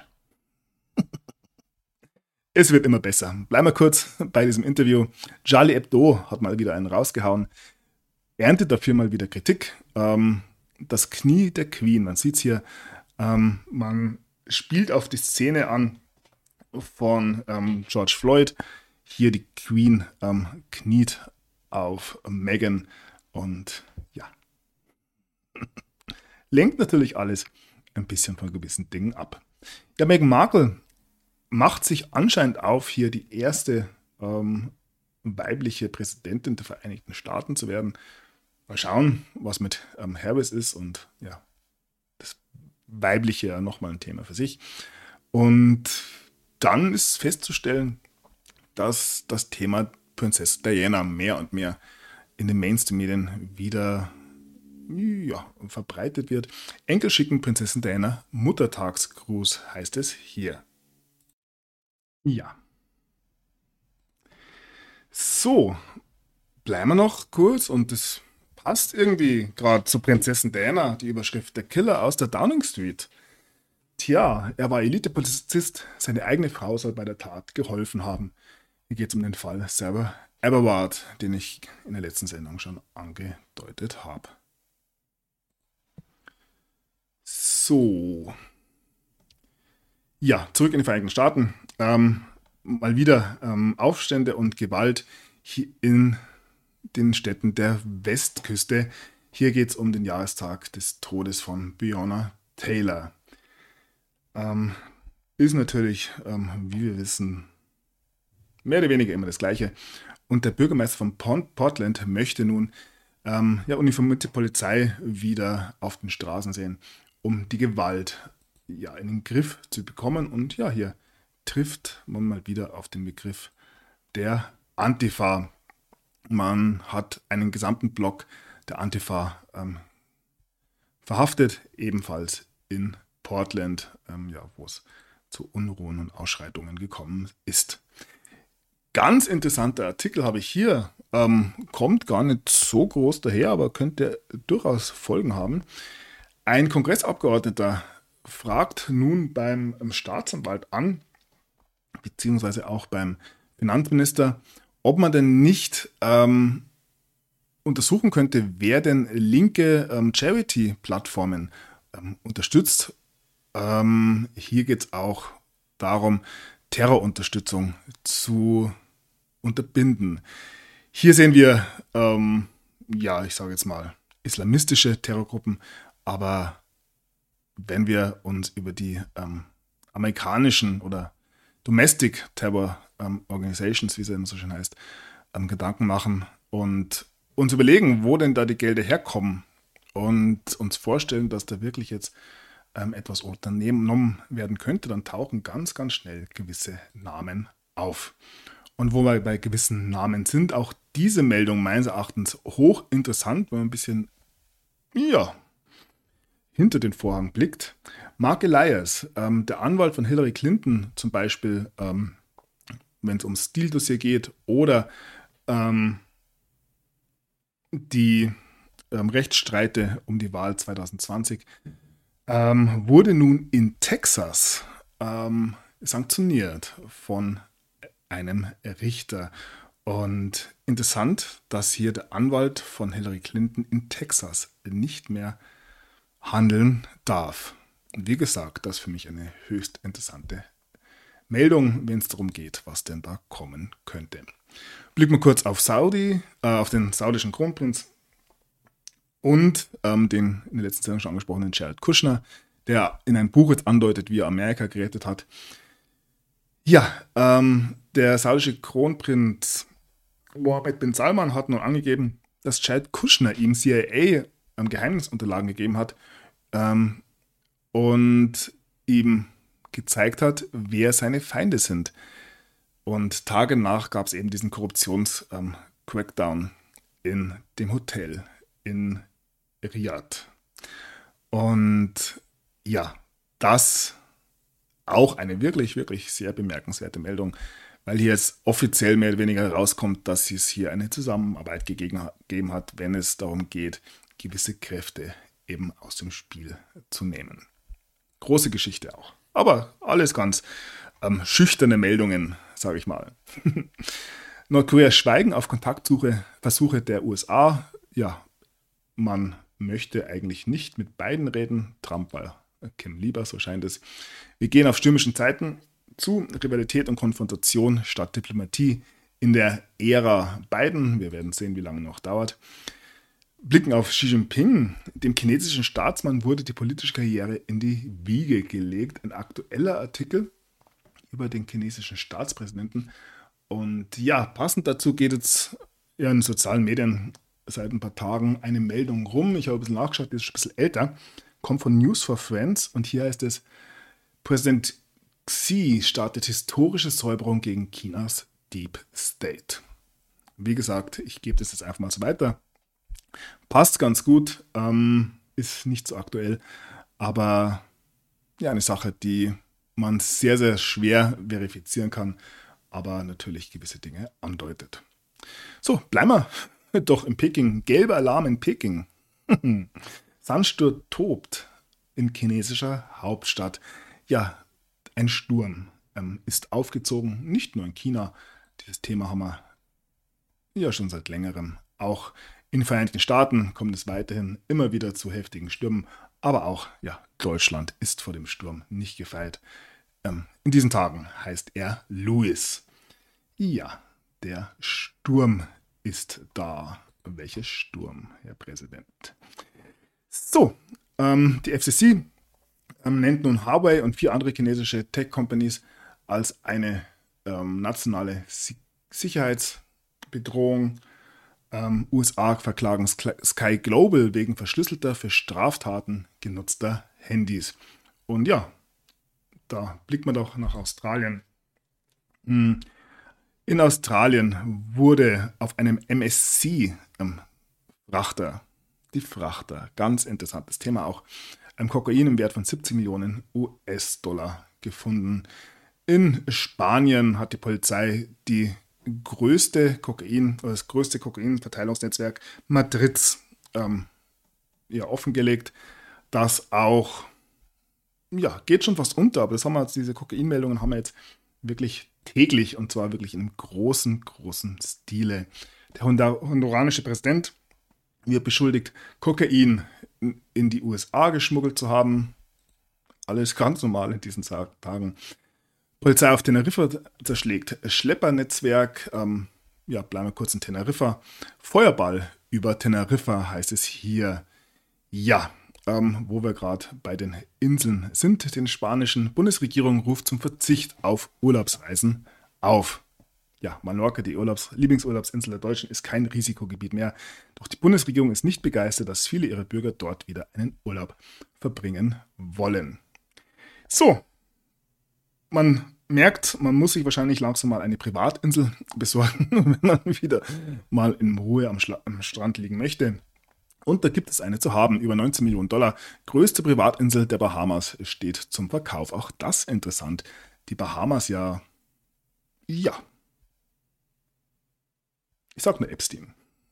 Es wird immer besser. Bleiben wir kurz bei diesem Interview. Charlie Hebdo hat mal wieder einen rausgehauen. Erntet dafür mal wieder Kritik. Das Knie der Queen. Man sieht es hier. Man spielt auf die Szene an von George Floyd. Hier die Queen kniet auf Meghan und ja. Lenkt natürlich alles ein bisschen von gewissen Dingen ab. Ja, Meghan Markle macht sich anscheinend auf, hier die erste weibliche Präsidentin der Vereinigten Staaten zu werden. Mal schauen, was mit Harris ist und ja, das Weibliche ja nochmal ein Thema für sich. Und dann ist festzustellen, dass das Thema Prinzessin Diana mehr und mehr in den Mainstream-Medien wieder verbreitet wird. Enkel schicken Prinzessin Diana Muttertagsgruß, heißt es hier. Ja. So, bleiben wir noch kurz und das passt irgendwie gerade zu Prinzessin Diana, die Überschrift: Der Killer aus der Downing Street. Tja, er war Elite-Polizist, seine eigene Frau soll bei der Tat geholfen haben. Hier geht es um den Fall Sarah Aberward, den ich in der letzten Sendung schon angedeutet habe. So, ja, zurück in die Vereinigten Staaten. Mal wieder Aufstände und Gewalt hier in den Städten der Westküste. Hier geht es um den Jahrestag des Todes von Breonna Taylor. Ist natürlich, wie wir wissen, mehr oder weniger immer das Gleiche. Und der Bürgermeister von Portland möchte nun uniformierte Polizei wieder auf den Straßen sehen, um die Gewalt in den Griff zu bekommen. Und ja, hier trifft man mal wieder auf den Begriff der Antifa. Man hat einen gesamten Block der Antifa verhaftet, ebenfalls in Portland, wo es zu Unruhen und Ausschreitungen gekommen ist. Ganz interessanter Artikel habe ich hier, kommt gar nicht so groß daher, aber könnte durchaus Folgen haben. Ein Kongressabgeordneter fragt nun beim Staatsanwalt an, beziehungsweise auch beim Finanzminister, ob man denn nicht untersuchen könnte, wer denn linke Charity-Plattformen unterstützt. Hier geht es auch darum, Terrorunterstützung zu unterbinden. Hier sehen wir, ich sage jetzt mal, islamistische Terrorgruppen, aber wenn wir uns über die amerikanischen oder Domestic Terror Organizations, wie es immer so schön heißt, Gedanken machen und uns überlegen, wo denn da die Gelder herkommen und uns vorstellen, dass da wirklich jetzt etwas unternommen werden könnte, dann tauchen ganz, ganz schnell gewisse Namen auf. Und wo wir bei gewissen Namen sind, auch diese Meldung meines Erachtens hochinteressant, wenn man ein bisschen, hinter den Vorhang blickt. Mark Elias, der Anwalt von Hillary Clinton zum Beispiel, wenn es ums Steele-Dossier geht oder die Rechtsstreite um die Wahl 2020, wurde nun in Texas sanktioniert von einem Richter. Und interessant, dass hier der Anwalt von Hillary Clinton in Texas nicht mehr handeln darf. Und wie gesagt, das ist für mich eine höchst interessante Meldung, wenn es darum geht, was denn da kommen könnte. Blicken wir kurz auf auf den saudischen Kronprinz und den in der letzten Sendung schon angesprochenen Jared Kushner, der in einem Buch jetzt andeutet, wie er Amerika gerettet hat. Ja, der saudische Kronprinz Mohammed bin Salman hat nun angegeben, dass Jared Kushner ihm CIA Geheimnisunterlagen gegeben hat und ihm gezeigt hat, wer seine Feinde sind. Und Tage nach gab es eben diesen Korruptions-Crackdown in dem Hotel in Riyadh. Und ja, das auch eine wirklich, wirklich sehr bemerkenswerte Meldung, weil hier jetzt offiziell mehr oder weniger herauskommt, dass es hier eine Zusammenarbeit gegeben hat, wenn es darum geht, gewisse Kräfte eben aus dem Spiel zu nehmen. Große Geschichte auch. Aber alles ganz schüchterne Meldungen, sage ich mal. Nordkoreas Schweigen auf Kontaktversuche der USA. Ja, man möchte eigentlich nicht mit beiden reden. Trump war Kim lieber, so scheint es. Wir gehen auf stürmischen Zeiten zu. Rivalität und Konfrontation statt Diplomatie in der Ära Biden. Wir werden sehen, wie lange noch dauert. Blicken auf Xi Jinping. Dem chinesischen Staatsmann wurde die politische Karriere in die Wiege gelegt. Ein aktueller Artikel über den chinesischen Staatspräsidenten. Und ja, passend dazu geht jetzt in den sozialen Medien seit ein paar Tagen eine Meldung rum. Ich habe ein bisschen nachgeschaut, die ist schon ein bisschen älter. Kommt von News for Friends und hier heißt es: Präsident Xi startet historische Säuberung gegen Chinas Deep State. Wie gesagt, ich gebe das jetzt einfach mal so weiter. Passt ganz gut, ist nicht so aktuell, aber ja, eine Sache, die man sehr, sehr schwer verifizieren kann, aber natürlich gewisse Dinge andeutet. So, bleiben wir doch in Peking. Gelber Alarm in Peking. Sandsturm tobt in chinesischer Hauptstadt. Ja, ein Sturm ist aufgezogen, nicht nur in China. Dieses Thema haben wir ja schon seit längerem. Auch in den Vereinigten Staaten kommt es weiterhin immer wieder zu heftigen Stürmen. Aber auch ja, Deutschland ist vor dem Sturm nicht gefeit. In diesen Tagen heißt er Louis. Ja, der Sturm ist da. Welcher Sturm, Herr Präsident? So, die FCC nennt nun Huawei und 4 andere chinesische Tech-Companies als eine nationale Sicherheitsbedrohung. USA verklagen Sky Global wegen verschlüsselter für Straftaten genutzter Handys. Und ja, da blickt man doch nach Australien. In Australien wurde auf einem MSC-Frachter, die Frachter, ganz interessantes Thema auch, Kokain im Wert von 70 Millionen US-Dollar gefunden. In Spanien hat die Polizei das größte Kokain-Verteilungsnetzwerk Madrids offengelegt, das auch, ja, geht schon fast unter, aber diese Kokainmeldungen haben wir jetzt wirklich täglich und zwar wirklich in einem großen Stile. Der honduranische Präsident wird beschuldigt, Kokain in die USA geschmuggelt zu haben. Alles ganz normal in diesen Tagen. Polizei auf Teneriffa zerschlägt Schleppernetzwerk. Bleiben wir kurz in Teneriffa. Feuerball über Teneriffa heißt es hier. Ja, wo wir gerade bei den Inseln sind. Die spanische Bundesregierung ruft zum Verzicht auf Urlaubsreisen auf. Ja, Mallorca, die Lieblingsurlaubsinsel der Deutschen, ist kein Risikogebiet mehr. Doch die Bundesregierung ist nicht begeistert, dass viele ihrer Bürger dort wieder einen Urlaub verbringen wollen. So, man merkt, man muss sich wahrscheinlich langsam mal eine Privatinsel besorgen, wenn man wieder mal in Ruhe am Strand liegen möchte. Und da gibt es eine zu haben, über 19 Millionen Dollar. Größte Privatinsel der Bahamas steht zum Verkauf. Auch das interessant. Die Bahamas ja. Ich sag nur Epstein.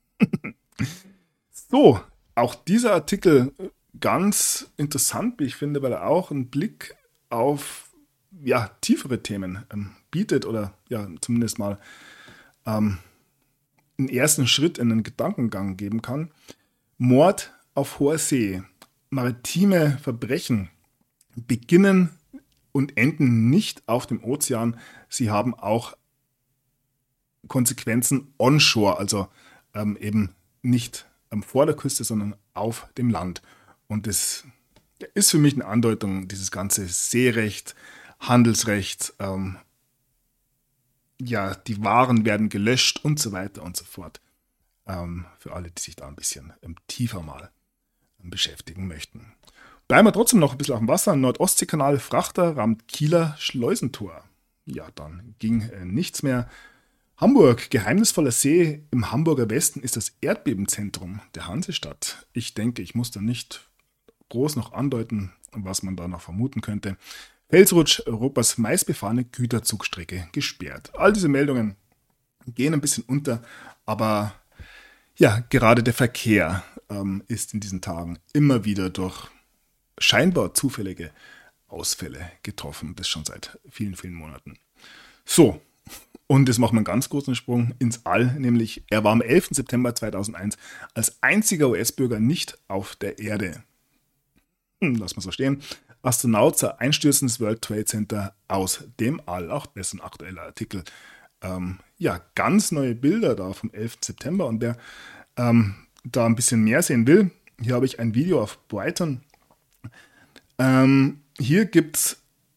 So, auch dieser Artikel ganz interessant, wie ich finde, weil er auch einen Blick auf tiefere Themen bietet oder zumindest mal einen ersten Schritt in den Gedankengang geben kann. Mord auf hoher See. Maritime Verbrechen beginnen und enden nicht auf dem Ozean. Sie haben auch Konsequenzen onshore, also eben nicht vor der Küste, sondern auf dem Land. Und das ist für mich eine Andeutung, dieses ganze Seerecht, Handelsrecht, die Waren werden gelöscht und so weiter und so fort. Für alle, die sich da ein bisschen tiefer mal beschäftigen möchten. Bleiben wir trotzdem noch ein bisschen auf dem Wasser. Nord-Ostsee-Kanal, Frachter rammt Kieler Schleusentor. Ja, dann ging nichts mehr. Hamburg, geheimnisvoller See im Hamburger Westen ist das Erdbebenzentrum der Hansestadt. Ich denke, ich muss da nicht groß noch andeuten, was man da noch vermuten könnte. Felsrutsch, Europas meistbefahrene Güterzugstrecke gesperrt. All diese Meldungen gehen ein bisschen unter, aber ja, gerade der Verkehr ist in diesen Tagen immer wieder durch scheinbar zufällige Ausfälle getroffen. Das schon seit vielen Monaten. So, und jetzt machen wir einen ganz großen Sprung ins All, nämlich er war am 11. September 2001 als einziger US-Bürger nicht auf der Erde. Lass mal so stehen. Astronaut sah Einstürzen des World Trade Center aus dem All. Auch das ist ein aktueller Artikel. Ganz neue Bilder da vom 11. September. Und wer da ein bisschen mehr sehen will, hier habe ich ein Video auf Brighton. Hier gibt es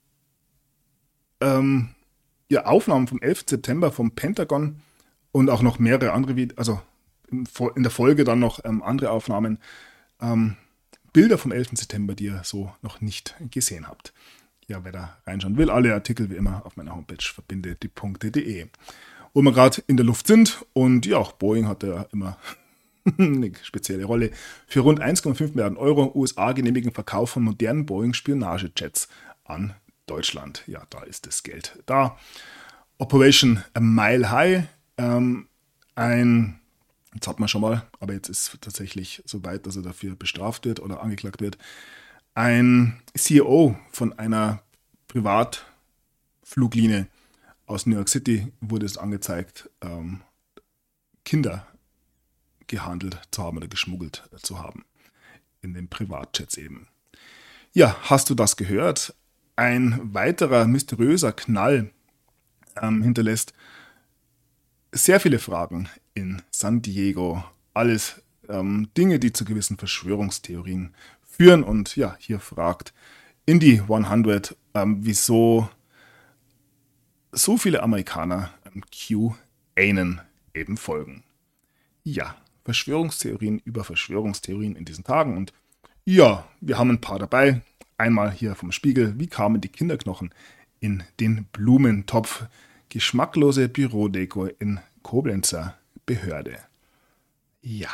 Aufnahmen vom 11. September vom Pentagon und auch noch mehrere andere Videos, also in der Folge dann noch andere Aufnahmen. Bilder vom 11. September, die ihr so noch nicht gesehen habt. Ja, wer da reinschauen will, alle Artikel wie immer auf meiner Homepage verbindediepunkte.de. Wo wir gerade in der Luft sind und ja, auch Boeing hat ja immer eine spezielle Rolle. Für rund 1,5 Milliarden Euro USA genehmigen Verkauf von modernen Boeing-Spionagejets an Deutschland. Ja, da ist das Geld da. Operation Mile High, Jetzt hat man schon mal, aber jetzt ist tatsächlich so weit, dass er dafür bestraft wird oder angeklagt wird, ein CEO von einer Privatfluglinie aus New York City wurde es angezeigt, Kinder gehandelt zu haben oder geschmuggelt zu haben. In den Privatjets eben. Ja, hast du das gehört? Ein weiterer mysteriöser Knall hinterlässt sehr viele Fragen in San Diego. Alles Dinge, die zu gewissen Verschwörungstheorien führen. Und ja, hier fragt Indy 100, wieso so viele Amerikaner QAnon eben folgen. Ja, Verschwörungstheorien über Verschwörungstheorien in diesen Tagen. Und ja, wir haben ein paar dabei. Einmal hier vom Spiegel. Wie kamen die Kinderknochen in den Blumentopf? Geschmacklose Bürodeko in Koblenzer Behörde. Ja.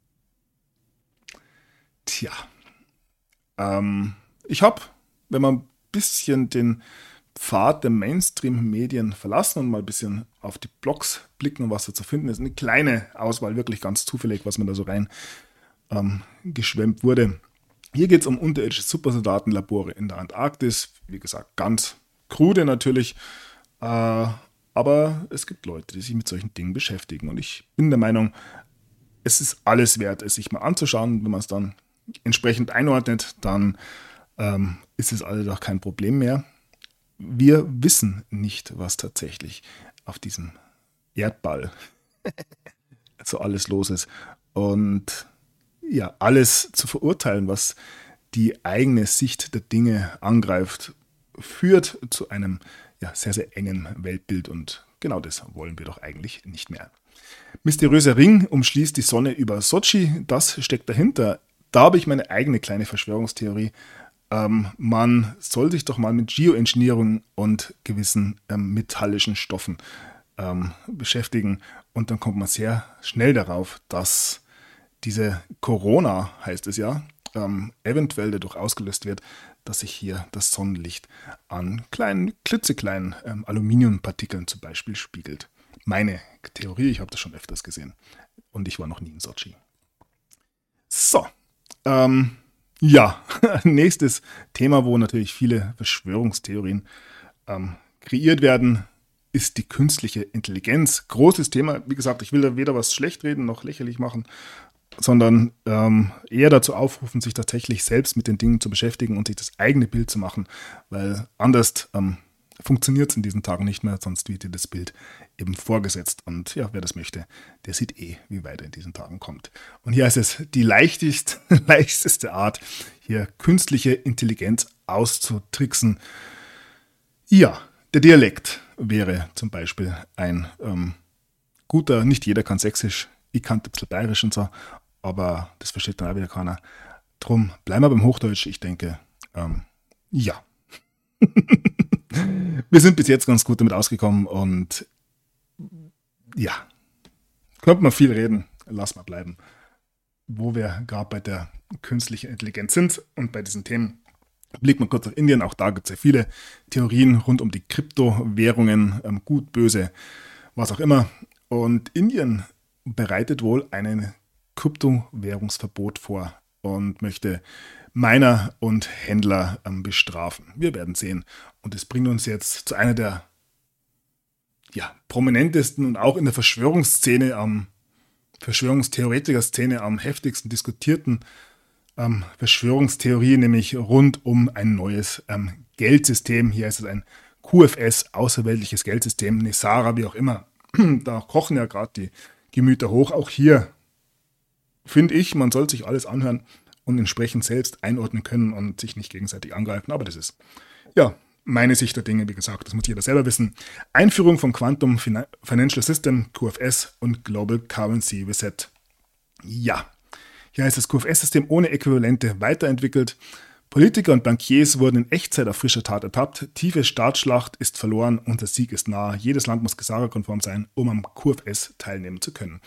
Tja. Ich habe, wenn man ein bisschen den Pfad der Mainstream-Medien verlassen und mal ein bisschen auf die Blogs blicken und was da zu finden ist, eine kleine Auswahl, wirklich ganz zufällig, was mir da so rein geschwemmt wurde. Hier geht es um unterirdische Supersoldatenlabore in der Antarktis. Wie gesagt, ganz krude natürlich. Aber es gibt Leute, die sich mit solchen Dingen beschäftigen. Und ich bin der Meinung, es ist alles wert, es sich mal anzuschauen. Wenn man es dann entsprechend einordnet, dann ist es alles auch kein Problem mehr. Wir wissen nicht, was tatsächlich auf diesem Erdball so alles los ist. Und ja, alles zu verurteilen, was die eigene Sicht der Dinge angreift, führt zu einem sehr, sehr engen Weltbild. Und genau das wollen wir doch eigentlich nicht mehr. Mysteriöser Ring umschließt die Sonne über Sochi. Das steckt dahinter. Da habe ich meine eigene kleine Verschwörungstheorie. Man soll sich doch mal mit Geoengineering und gewissen metallischen Stoffen beschäftigen. Und dann kommt man sehr schnell darauf, dass diese Corona, heißt es ja, eventuell dadurch ausgelöst wird, dass sich hier das Sonnenlicht an kleinen, klitzekleinen Aluminiumpartikeln zum Beispiel spiegelt. Meine Theorie, ich habe das schon öfters gesehen. Und ich war noch nie in Sochi. So, nächstes Thema, wo natürlich viele Verschwörungstheorien kreiert werden, ist die künstliche Intelligenz. Großes Thema. Wie gesagt, ich will da weder was schlecht reden noch lächerlich machen, sondern eher dazu aufrufen, sich tatsächlich selbst mit den Dingen zu beschäftigen und sich das eigene Bild zu machen, weil anders funktioniert es in diesen Tagen nicht mehr, sonst wird dir das Bild eben vorgesetzt. Und ja, wer das möchte, der sieht wie weit er in diesen Tagen kommt. Und hier ist es die leichteste Art, hier künstliche Intelligenz auszutricksen. Ja, der Dialekt wäre zum Beispiel ein guter, nicht jeder kann Sächsisch, ich kann ein bisschen Bayerisch und so, aber das versteht dann auch wieder keiner. Drum bleiben wir beim Hochdeutsch. Ich denke, ja. Wir sind bis jetzt ganz gut damit ausgekommen und ja, könnte man viel reden, lass mal bleiben. Wo wir gerade bei der künstlichen Intelligenz sind und bei diesen Themen, blicken wir kurz nach Indien. Auch da gibt es ja viele Theorien rund um die Kryptowährungen, gut, böse, was auch immer. Und Indien bereitet wohl ein Kryptowährungsverbot vor und möchte Miner und Händler bestrafen. Wir werden sehen. Und das bringt uns jetzt zu einer der prominentesten und auch in der Verschwörungstheoretiker-Szene am heftigsten diskutierten Verschwörungstheorie, nämlich rund um ein neues Geldsystem. Hier ist es ein QFS, außerweltliches Geldsystem, Nesara, wie auch immer. Da kochen ja gerade die Gemüter hoch. Auch hier finde ich, man soll sich alles anhören und entsprechend selbst einordnen können und sich nicht gegenseitig angreifen. Aber das ist, meine Sicht der Dinge, wie gesagt, das muss jeder selber wissen. Einführung vom Quantum Financial System, QFS und Global Currency Reset. Ja, hier ist das QFS-System ohne Äquivalente weiterentwickelt. Politiker und Bankiers wurden in Echtzeit auf frischer Tat ertappt. Tiefe Staatsschlacht ist verloren und der Sieg ist nah. Jedes Land muss Gesara-konform sein, um am QFS teilnehmen zu können.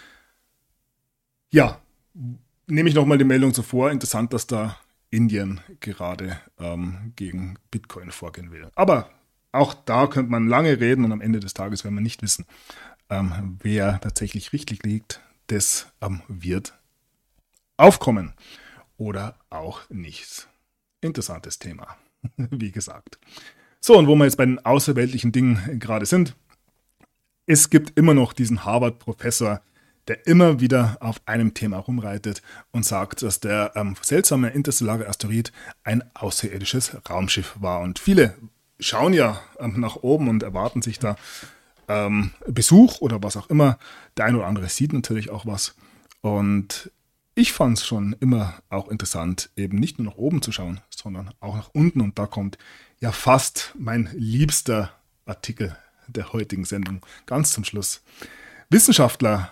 Ja, nehme ich nochmal die Meldung so vor. Interessant, dass da Indien gerade gegen Bitcoin vorgehen will. Aber auch da könnte man lange reden und am Ende des Tages werden wir nicht wissen, Wer tatsächlich richtig liegt, das wird aufkommen. Oder auch nicht. Interessantes Thema, wie gesagt. So, und wo wir jetzt bei den außerweltlichen Dingen gerade sind, es gibt immer noch diesen Harvard-Professor, der immer wieder auf einem Thema rumreitet und sagt, dass der seltsame interstellare Asteroid ein außerirdisches Raumschiff war. Und viele schauen ja nach oben und erwarten sich da Besuch oder was auch immer. Der eine oder andere sieht natürlich auch was. Und ich fand es schon immer auch interessant, eben nicht nur nach oben zu schauen, sondern auch nach unten. Und da kommt ja fast mein liebster Artikel der heutigen Sendung ganz zum Schluss. Wissenschaftler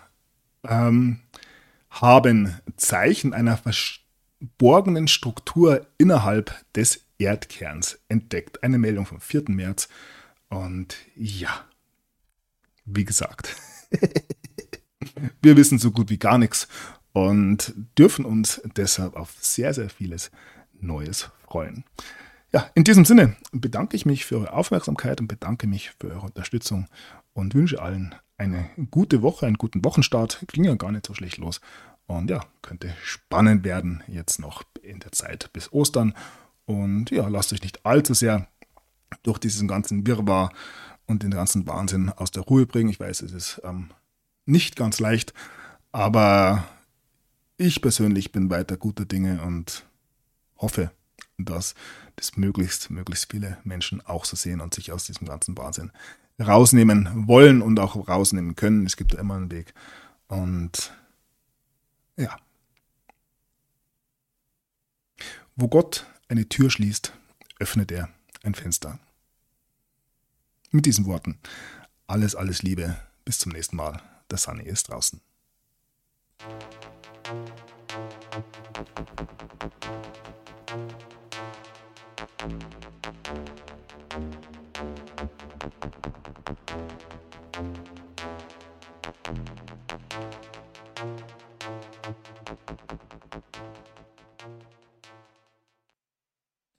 haben Zeichen einer verborgenen Struktur innerhalb des Erdkerns entdeckt. Eine Meldung vom 4. März. Und ja, wie gesagt, wir wissen so gut wie gar nichts und dürfen uns deshalb auf sehr, sehr vieles Neues freuen. Ja, in diesem Sinne bedanke ich mich für eure Aufmerksamkeit und bedanke mich für eure Unterstützung und wünsche allen eine gute Woche, einen guten Wochenstart. Ging ja gar nicht so schlecht los. Und ja, könnte spannend werden jetzt noch in der Zeit bis Ostern. Und ja, lasst euch nicht allzu sehr durch diesen ganzen Wirrwarr und den ganzen Wahnsinn aus der Ruhe bringen. Ich weiß, es ist nicht ganz leicht, aber ich persönlich bin weiter guter Dinge und hoffe, dass das möglichst viele Menschen auch so sehen und sich aus diesem ganzen Wahnsinn rausnehmen wollen und auch rausnehmen können. Es gibt ja immer einen Weg. Und ja. Wo Gott eine Tür schließt, öffnet er ein Fenster. Mit diesen Worten alles Liebe. Bis zum nächsten Mal. Der Sunny ist draußen.